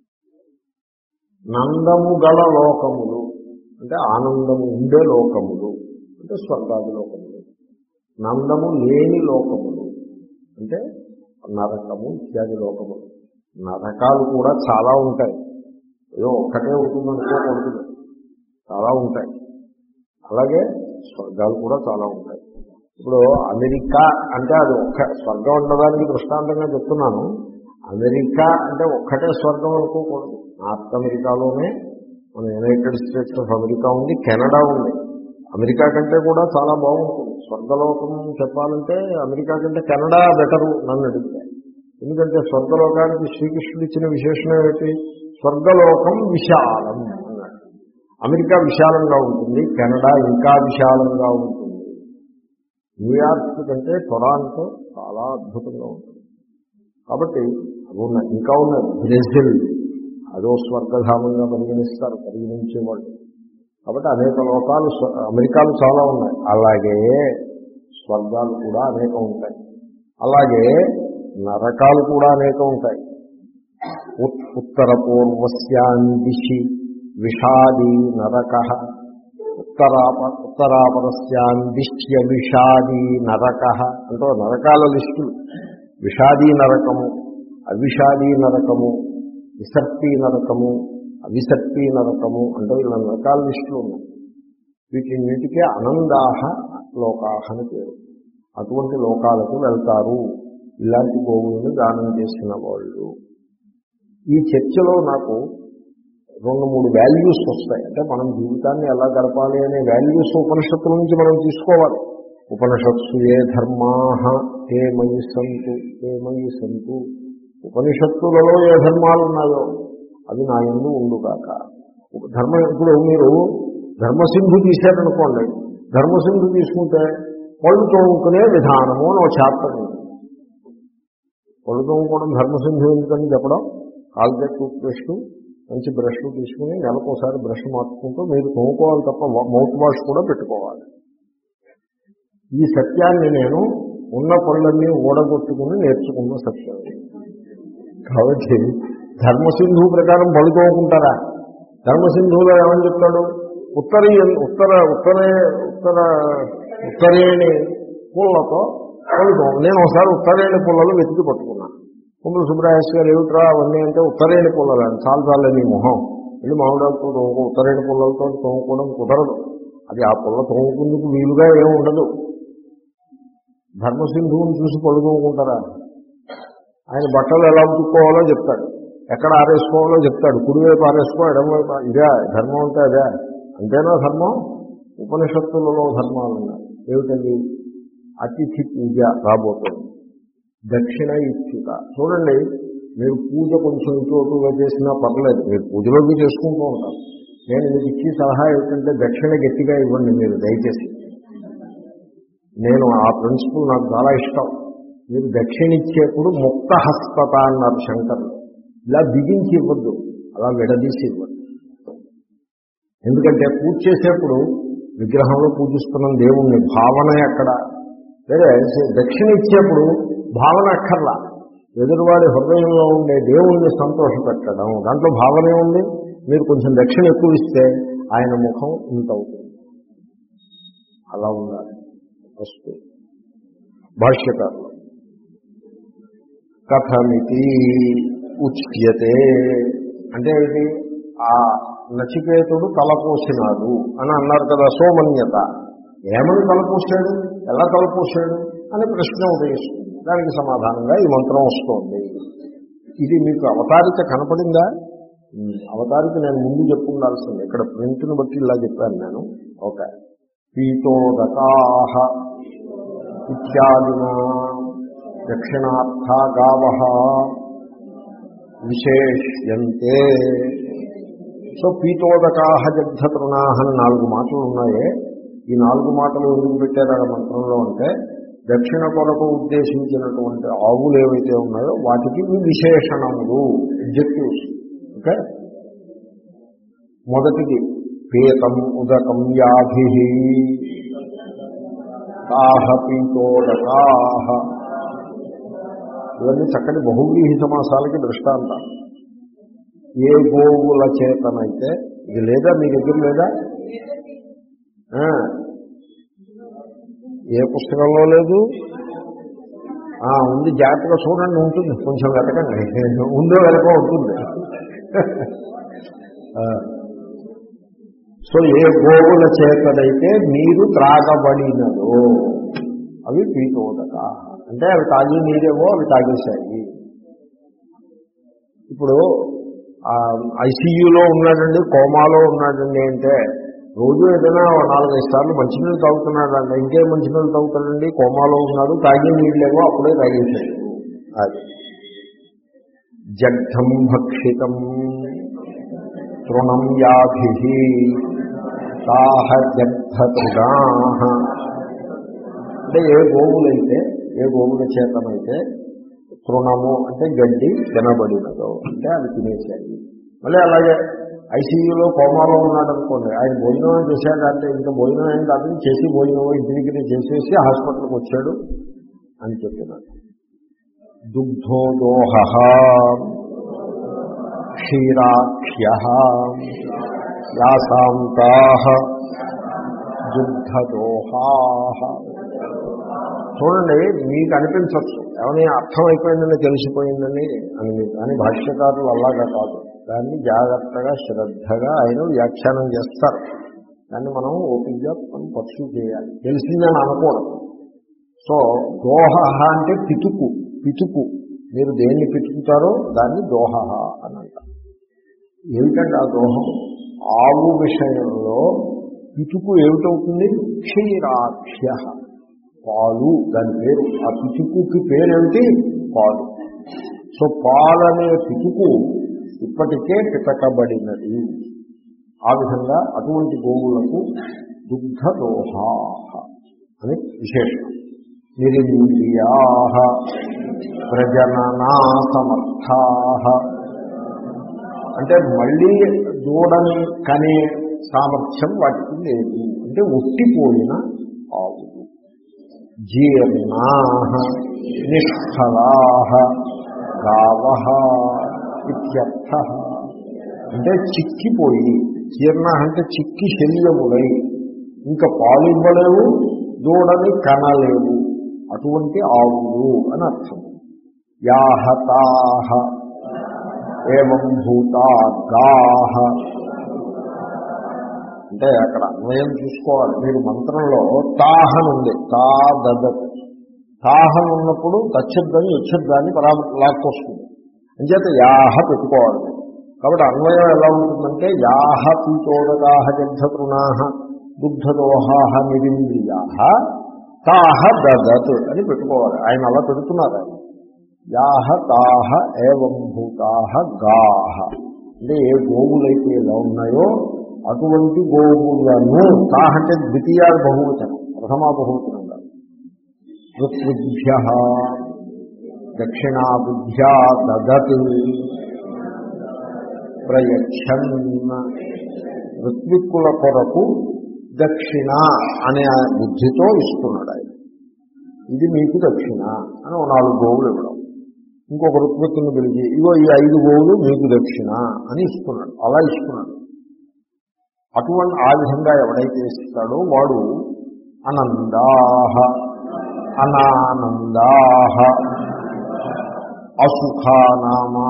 నందము గల లోకములు అంటే ఆనందము ఉండే లోకములు అంటే స్వర్గాది లోకములు. నందము లేని లోకములు అంటే నరకము ఇత్యాది లోకములు. నరకాలు కూడా చాలా ఉంటాయి, ఏదో ఒక్కటే ఉంటుంది అనుకోకూడదు, చాలా ఉంటాయి. అలాగే స్వర్గాలు కూడా చాలా ఉంటాయి. ఇప్పుడు అమెరికా అంటే అది ఒక్క స్వర్గం ఉండడానికి దృష్టాంతంగా చెప్తున్నాను. అమెరికా అంటే ఒక్కటే స్వర్గం అనుకోకూడదు. నార్త్ అమెరికాలోనే మన యునైటెడ్ స్టేట్స్ ఆఫ్ అమెరికా ఉంది, కెనడా ఉంది. అమెరికా కంటే కూడా చాలా బాగుంటుంది. స్వర్గలోకం చెప్పాలంటే అమెరికా కంటే కెనడా బెటరు నన్ను అడిగితే. ఎందుకంటే స్వర్గలోకానికి శ్రీకృష్ణుడు ఇచ్చిన విశేషణం ఏమిటి? స్వర్గలోకం విశాలం అన్నాడు. అమెరికా విశాలంగా ఉంటుంది, కెనడా ఇంకా విశాలంగా ఉంటుంది. న్యూయార్క్ కంటే టొరాంటో చాలా అద్భుతంగా ఉంటుంది. కాబట్టి అవి ఉన్నాయి. ఇంకా ఉన్నాయి. బ్రెజిల్ అదో స్వర్గధామంగా పరిగణిస్తారు, పరిగణించేవాళ్ళు. కాబట్టి అనేక లోకాలు అమెరికాలు చాలా ఉన్నాయి. అలాగే స్వర్గాలు కూడా అనేకం ఉంటాయి. అలాగే నరకాలు కూడా అనేకం ఉంటాయి. ఉత్తర పూర్వస్యాన్ దిశి విషాదీ నరక, ఉత్తరాప ఉత్తరాపరస్యాన్ దిశ్య విషాదీ నరక అంటూ నరకాల లిస్టులు. విషాదీ నరకము, అవిషాదీ నరకము, విసర్పీ నరకము, అవిసర్పీ నరకము అంటే ఇలా నరకాల లిస్టులు ఉన్నాయి. వీటిన్నిటికీ అనందాహ లోకాహ అని పేరు. అటువంటి లోకాలకు వెళ్తారు ఇలాంటి గోవులను దానం చేసిన వాళ్ళు. ఈ చర్చలో నాకు రెండు మూడు వాల్యూస్ వస్తాయి. అంటే మనం జీవితాన్ని ఎలా గడపాలి అనే వాల్యూస్ ఉపనిషత్తుల నుంచి మనం తీసుకోవాలి. ఉపనిషత్సు ఏ ధర్మాహ ఏ మయి సంతు ఏ మయి సంతు. ఉపనిషత్తులలో ఏ ధర్మాలు ఉన్నాయో అవి నా యందు ఉండుగాక. ధర్మ ఇప్పుడు మీరు ధర్మసింధు తీశారనుకోండి, ధర్మసింధు తీసుకుంటే పళ్ళు తోముకునే విధానము అని ఒక చాప్టర్ ఉంది. పళ్ళు తోముకోవడం ధర్మసింధు ఎందుకని చెప్పడం, కాల్గేట్ టూత్ పేస్ట్ మంచి బ్రష్లు తీసుకుని నెలకోసారి బ్రష్ మార్చుకుంటూ మీరు తోముకోవాలి తప్ప మౌత్ వాష్ కూడా పెట్టుకోవాలి. ఈ సత్యాన్ని నేను ఉన్న పళ్ళన్నీ ఓడగొట్టుకుని నేర్చుకున్న సత్యం. కాబట్టి ధర్మసింధు ప్రకారం పళ్ళు తోముకుంటారా? ధర్మసింధువులో ఏమని చెప్తాడు? ఉత్తరీయ ఉత్తర ఉత్తరే ఉత్తర ఉత్తరేణి పుల్లతో పళ్ళు తోము. నేను ఒకసారి ఉత్తరేణి పుల్లలు వెతికి పట్టుకున్నాను. కుమ్ర సుబ్రహ్మణ్య గారు ఏమిట్రా అవన్నీ అంటే ఉత్తరేణి పుల్లలు అని. చాలా చాలే నీ మొహం వెళ్ళి మామిడాలతో తోముకో. ఉత్తరేణి పుల్లలతో తోముకోవడం కుదరదు. అది ఆ పుల్ల తోముకుందుకు వీలుగా ఏమి ఉండదు. ధర్మసింధువుని చూసి పళ్ళు తోముకుంటారా? ఆయన బట్టలు ఎలా ఉతుక్కోవాలో చెప్తాడు, ఎక్కడ ఆరేసుకోవాలో చెప్తాడు. కుడివైపు ఆరేసుకో, ఎడమవైపు. ఇదే ధర్మం అంటే అదే. అంతేనా ధర్మం? ఉపనిషత్తులలో ధర్మాలు ఉన్నాయి. ఏమిటండి? అతిథి పూజ రాబోతుంది. దక్షిణ ఇచ్చుట. చూడండి, మీరు పూజ కొంచెం చోటుగా చేసినా పర్లేదు, మీరు పూజలోకి చేసుకుంటూ ఉంటారు. నేను మీకు ఇచ్చే సలహా ఏమిటంటే దక్షిణ గట్టిగా ఇవ్వండి మీరు దయచేసి. నేను ఆ ప్రిన్సిపల్ నాకు చాలా ఇష్టం. మీరు దక్షిణ ఇచ్చేప్పుడు ముక్త హస్తత అన్నారు శంకర్లు. ఇలా బిగించి ఇవ్వద్దు, అలా విడదీసి ఇవ్వద్దు. ఎందుకంటే పూజ చేసేప్పుడు విగ్రహంలో పూజిస్తున్నాం దేవుణ్ణి, భావన ఎక్కడ. వేరే దక్షిణ ఇచ్చేప్పుడు భావన అక్కర్లా, ఎదురువాడి హృదయంలో ఉండే దేవుణ్ణి సంతోషపెట్టడం, దాంట్లో భావనే ఉంది. మీరు కొంచెం దక్షిణ ఎక్కువ ఇస్తే ఆయన ముఖం ఇంత అవుతుంది. అలా ఉండాలి వస్తు. భాష్యకారులు కథమితి ఉచ్యతే అంటే ఏంటి? ఆ నచికేతుడు తలపోసినాడు అని అన్నారు కదా, సోమన్యత. ఏమని తలపోసాడు, ఎలా తలపోసాడు అని ప్రశ్న ఉదయిస్తుంది. దానికి సమాధానంగా ఈ మంత్రం వస్తోంది. ఇది మీకు అవతారిక కనపడిందా? అవతారిక నేను ముందు చెప్పుకుండాల్సింది, ఇక్కడ ప్రింట్ను బట్టి ఇలా చెప్పాను నేను. ఓకే. పీతోదకాహ ఇత్యాదినా దక్షిణార్థా గావః విశేష్యంతే. సో పీతోదకాహ జగ్ధతృణాహ అని నాలుగు మాటలు ఉన్నాయే. ఈ నాలుగు మాటలు ఎందుకు పెట్టారు ఆ మంత్రంలో అంటే, దక్షిణ కొరకు ఉద్దేశించినటువంటి ఆవులు ఏవైతే ఉన్నాయో వాటికి విశేషణములు, అడ్జెక్టివ్స్. ఓకే. మొదటిది పీతం ఉదకం యాభి తాహ పీతోదకాహ. ఇవన్నీ చక్కటి బహువ్రీహి సమాసాలకి దృష్టాంతం. ఏ గోవుల చేతనైతే, ఇది లేదా మీ దగ్గర లేదా? ఏ పుస్తకంలో లేదు? ఉంది, జాగ్రత్తగా చూడండి, ఉంటుంది, కొంచెం వెతకండి, ఉందో వెనక ఉంటుంది. సో ఏ గోవుల చేతనైతే నీరు త్రాగబడినదో అవి పీతోదక. అంటే అవి తాగి నీరేవో అవి తాగేశాయి. ఇప్పుడు ఐసీయూలో ఉన్నాడండి, కోమాలో ఉన్నాడండి అంటే రోజు ఏదైనా నాలుగైదు సార్లు మంచినీళ్ళు తాగుతున్నాడంటే ఇంకేం మంచినీళ్ళు తాగుతాడండి? కోమాలో ఉన్నాడు, తాగే నీళ్ళేవో అప్పుడే తాగేశాడు. అది జగ్ధం భక్షితం తృణం యాభి తాహ జగ్ధతృణా. అంటే ఏ గోవులైతే, ఏ గోవుల చేతనైతే తృణము అంటే గడ్డి తినబడినదో అంటే అవి తినేశాయి. మళ్ళీ అలాగే ఐసీయూలో కోమాలో ఉన్నాడు అనుకోండి, ఆయన భోజనం చేశాడంటే ఇంకా భోజనం అయింది కాదు, చేసి భోజనం ఇంటి దగ్గర చేసేసి హాస్పిటల్కి వచ్చాడు అని చెప్పినాడు. దుగ్ధో దోహ క్షీరాఖ్య యాసాంతా దుగ్ధదోహా. చూడండి, మీకు అనిపించవచ్చు ఏమని అర్థమైపోయిందని తెలిసిపోయిందని అని మీకు, కానీ భాష్యకారులు అలాగా కాదు. దాన్ని జాగ్రత్తగా శ్రద్ధగా ఆయన వ్యాఖ్యానం చేస్తారు. దాన్ని మనం ఓపికగా మనం పర్సూ చేయాలి, తెలిసిందని అనకూడదు. సో దోహ అంటే పితుకు, పితుకు మీరు దేన్ని పితుకుతారో దాన్ని దోహ అని అంటారు. ఏమిటంటే ఆ దోహం, ఆవు విషయంలో పితుకు ఏమిటవుతుంది? క్షీరాఖ్య, పాలు దాని పేరు. ఆ పితుకుకి పేరేమిటి? పాలు. సో పాలనే పితుకు ఇప్పటికే పితకబడినది. ఆ విధంగా అటువంటి గోవులకు దుగ్ధదోహా అని విశేషం. నిరింద్రియా ప్రజననా సమర్థా అంటే మళ్ళీ దూడని కనే సామర్థ్యం వాటికి లేదు. అంటే ఉట్టిపోయిన ఆవులు. జీర్ణా నిష్ఫలా గావః ఇత్యర్థ. అంటే చిక్కిపోయి, జీర్ణ అంటే చిక్కి శల్యములై ఇంకా పాలు ఇవ్వలేవు, దూడని కనలేవు, అటువంటి ఆవులు అని అర్థం. యాహతాహ ఏవం భూతా గాహ. అంటే అక్కడ అన్వయం చూసుకోవాలి మీరు. మంత్రంలో తాహన్ ఉంది, తా దదత్. తాహన్ ఉన్నప్పుడు తచ్చబ్దాన్ని వచ్చబ్దాన్ని పరా లాక్కొస్తుంది. అంచేత యాహ పెట్టుకోవాలి. కాబట్టి అన్వయం ఎలా ఉంటుందంటే యాహ పీతోదకాహ జగ్ధతృణాహ దుగ్ధదోహాహ నిరింద్రియాహ తాహ దదత్ అని పెట్టుకోవాలి. ఆయన అలా పెడుతున్నారు. ఆయన యాహ తాహ ఏవం భూతాహ గాహ అంటే ఏ గోవులైతే ఎలా ఉన్నాయో అటువంటి గోవులను తాహ అంటే ద్వితీయ బహువచనం, ప్రథమా బహువచనం కాదు. ఋత్విభ్య దక్షిణాబుద్ధ్యా దదత్ ప్రయచ్చన్ ఋత్విక్కుల కొరకు దక్షిణ అనే బుద్ధితో ఇస్తున్నాడు ఆయన. ఇది మీకు దక్షిణ అని ఒక నాలుగు గోవులు ఇవ్వడం. ఇంకొక ఋత్విక్కుని పిలిచి ఇగో ఈ ఐదు గోవులు మీకు దక్షిణ అని ఇస్తున్నాడు. అలా ఇస్తున్నాడు. అటువంటి ఆ విధంగా ఎవడైతే ఇస్తాడో వాడు అనందాహ అనానందాహ అసుఖానామా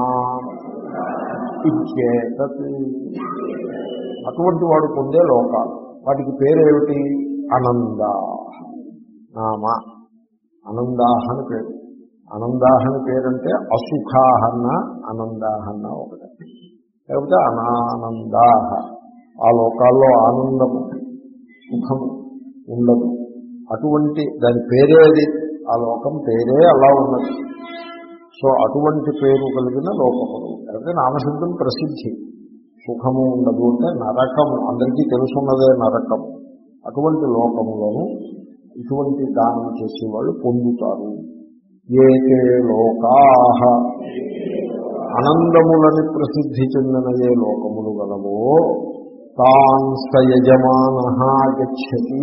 ఇచ్చేతత్ అటువంటి వాడు పొందే లోకాలు. వాటికి పేరేమిటి? అనందాహ నామ అనందాహ అని పేరు. అనందాహని పేరంటే అసుఖాహన్న అనందాహన్న ఒకటి, లేకపోతే అనానందాహ. ఆ లోకాల్లో ఆనందము సుఖము ఉండదు. అటువంటి దాని పేరేది, ఆ లోకం పేరే అలా ఉన్నది. సో అటువంటి పేరు కలిగిన లోకములు, లేకపోతే నామశబ్దం ప్రసిద్ధి. సుఖము ఉండదు అంటే నరకము, అందరికీ తెలుసున్నదే నరకము. అటువంటి లోకములను ఇటువంటి దానం చేసేవాళ్ళు పొందుతారు. ఏతే లోకాహ ఆనందములని ప్రసిద్ధి చెందిన ఏ లోకములు గలవో తాన్ స యజమానః గచ్చతి,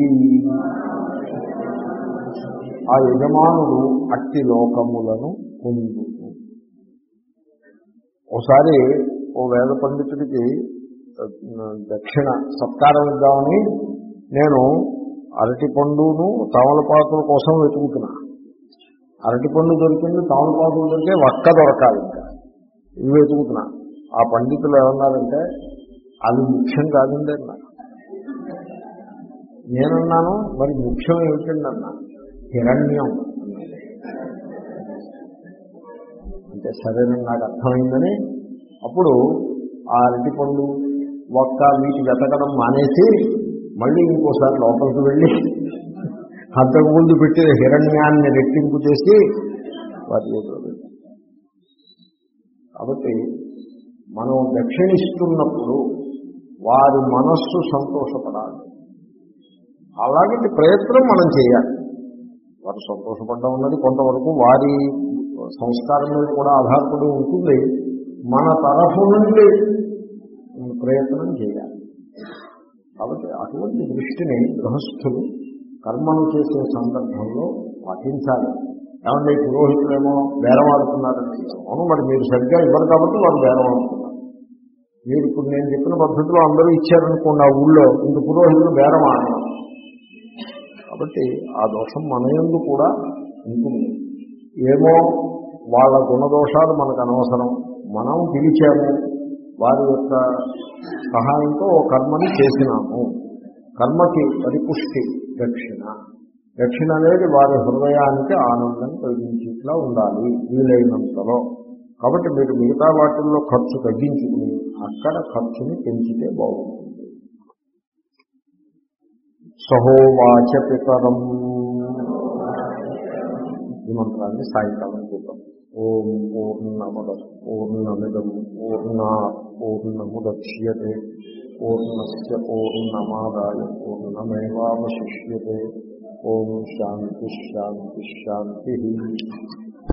ఆ యజమానుడు అట్టి లోకములను పొందు. ఒకసారి ఓ వేద పండితుడికి దక్షిణ సత్కారం ఇద్దామని నేను అరటి పండును తమలపాకుల కోసం వెతుకుతున్నా. అరటి పండు దొరికింది, తమలపాకులు దొరికే, వక్క దొరకాలి. ఇంకా ఇవి వెతుకుతున్నా. ఆ పండితులు ఏమన్నారంటే అది ముఖ్యం కాదండి అన్నారు. నేనున్నాను మరి ముఖ్యం ఏమిటండి అన్నా. హిరణ్యం అంటే సరేనని నాకు అర్థమైందని అప్పుడు ఆ అరటి పండు ఒక్క వీటి వెతకడం మానేసి మళ్ళీ ఇంకోసారి లోపలికి వెళ్ళి అంతకుముందు పెట్టిన హిరణ్యాన్ని రెట్టింపు చేసి వాటి. కాబట్టి మనం దక్షిణిస్తున్నప్పుడు వారి మనస్సు సంతోషపడాలి. అలాంటి ప్రయత్నం మనం చేయాలి. వారు సంతోషపడడం ఉన్నది కొంతవరకు వారి సంస్కారం మీద కూడా ఆధారపడి ఉంటుంది. మన తరఫు నుండి ప్రయత్నం చేయాలి. కాబట్టి అటువంటి దృష్టిని గృహస్థులు కర్మను చేసే సందర్భంలో పాటించాలి. ఏమంటే పురోహితులేమో బేరమాడుతున్నారండి. అవును, మరి మీరు సరిగ్గా ఇవ్వరు కాబట్టి వారు బేరమాడుతున్నారు. మీరు ఇప్పుడు నేను చెప్పిన పద్ధతిలో అందరూ ఇచ్చారనుకోండి, ఆ ఊళ్ళో ఇంక పురోహితులు బేరమాడరు. కాబట్టి ఆ దోషం మన యందు కూడా ఉంటుంది. ఏమో వాళ్ళ గుణదోషాలు మనకు అనవసరం, మనం పిలిచాము, వారి యొక్క సహాయంతో ఓ కర్మని చేసినాము. కర్మకి పరిపుష్టి దక్షిణ. దక్షిణ అనేది వారి హృదయానికి ఆనందం కలిగించేట్లా ఉండాలి వీలైనంతలో. కాబట్టి మీరు మిగతా వాటిల్లో ఖర్చు తగ్గించుకుని అక్కడ ఖర్చుని పెంచితే బాగుంటుంది. సహోవాచ పితరం. ఈ మంత్రాన్ని సాయంకాలం చూద్దాం. ఓం పూర్ణమద పూర్ణమిదం పూర్ణాత్ పూర్ణముదచ్యతే పూర్ణస్య పూర్ణమాదాయ పూర్ణమేవావశిష్యతే. ఓం శాంతి శాంతి శాంతి.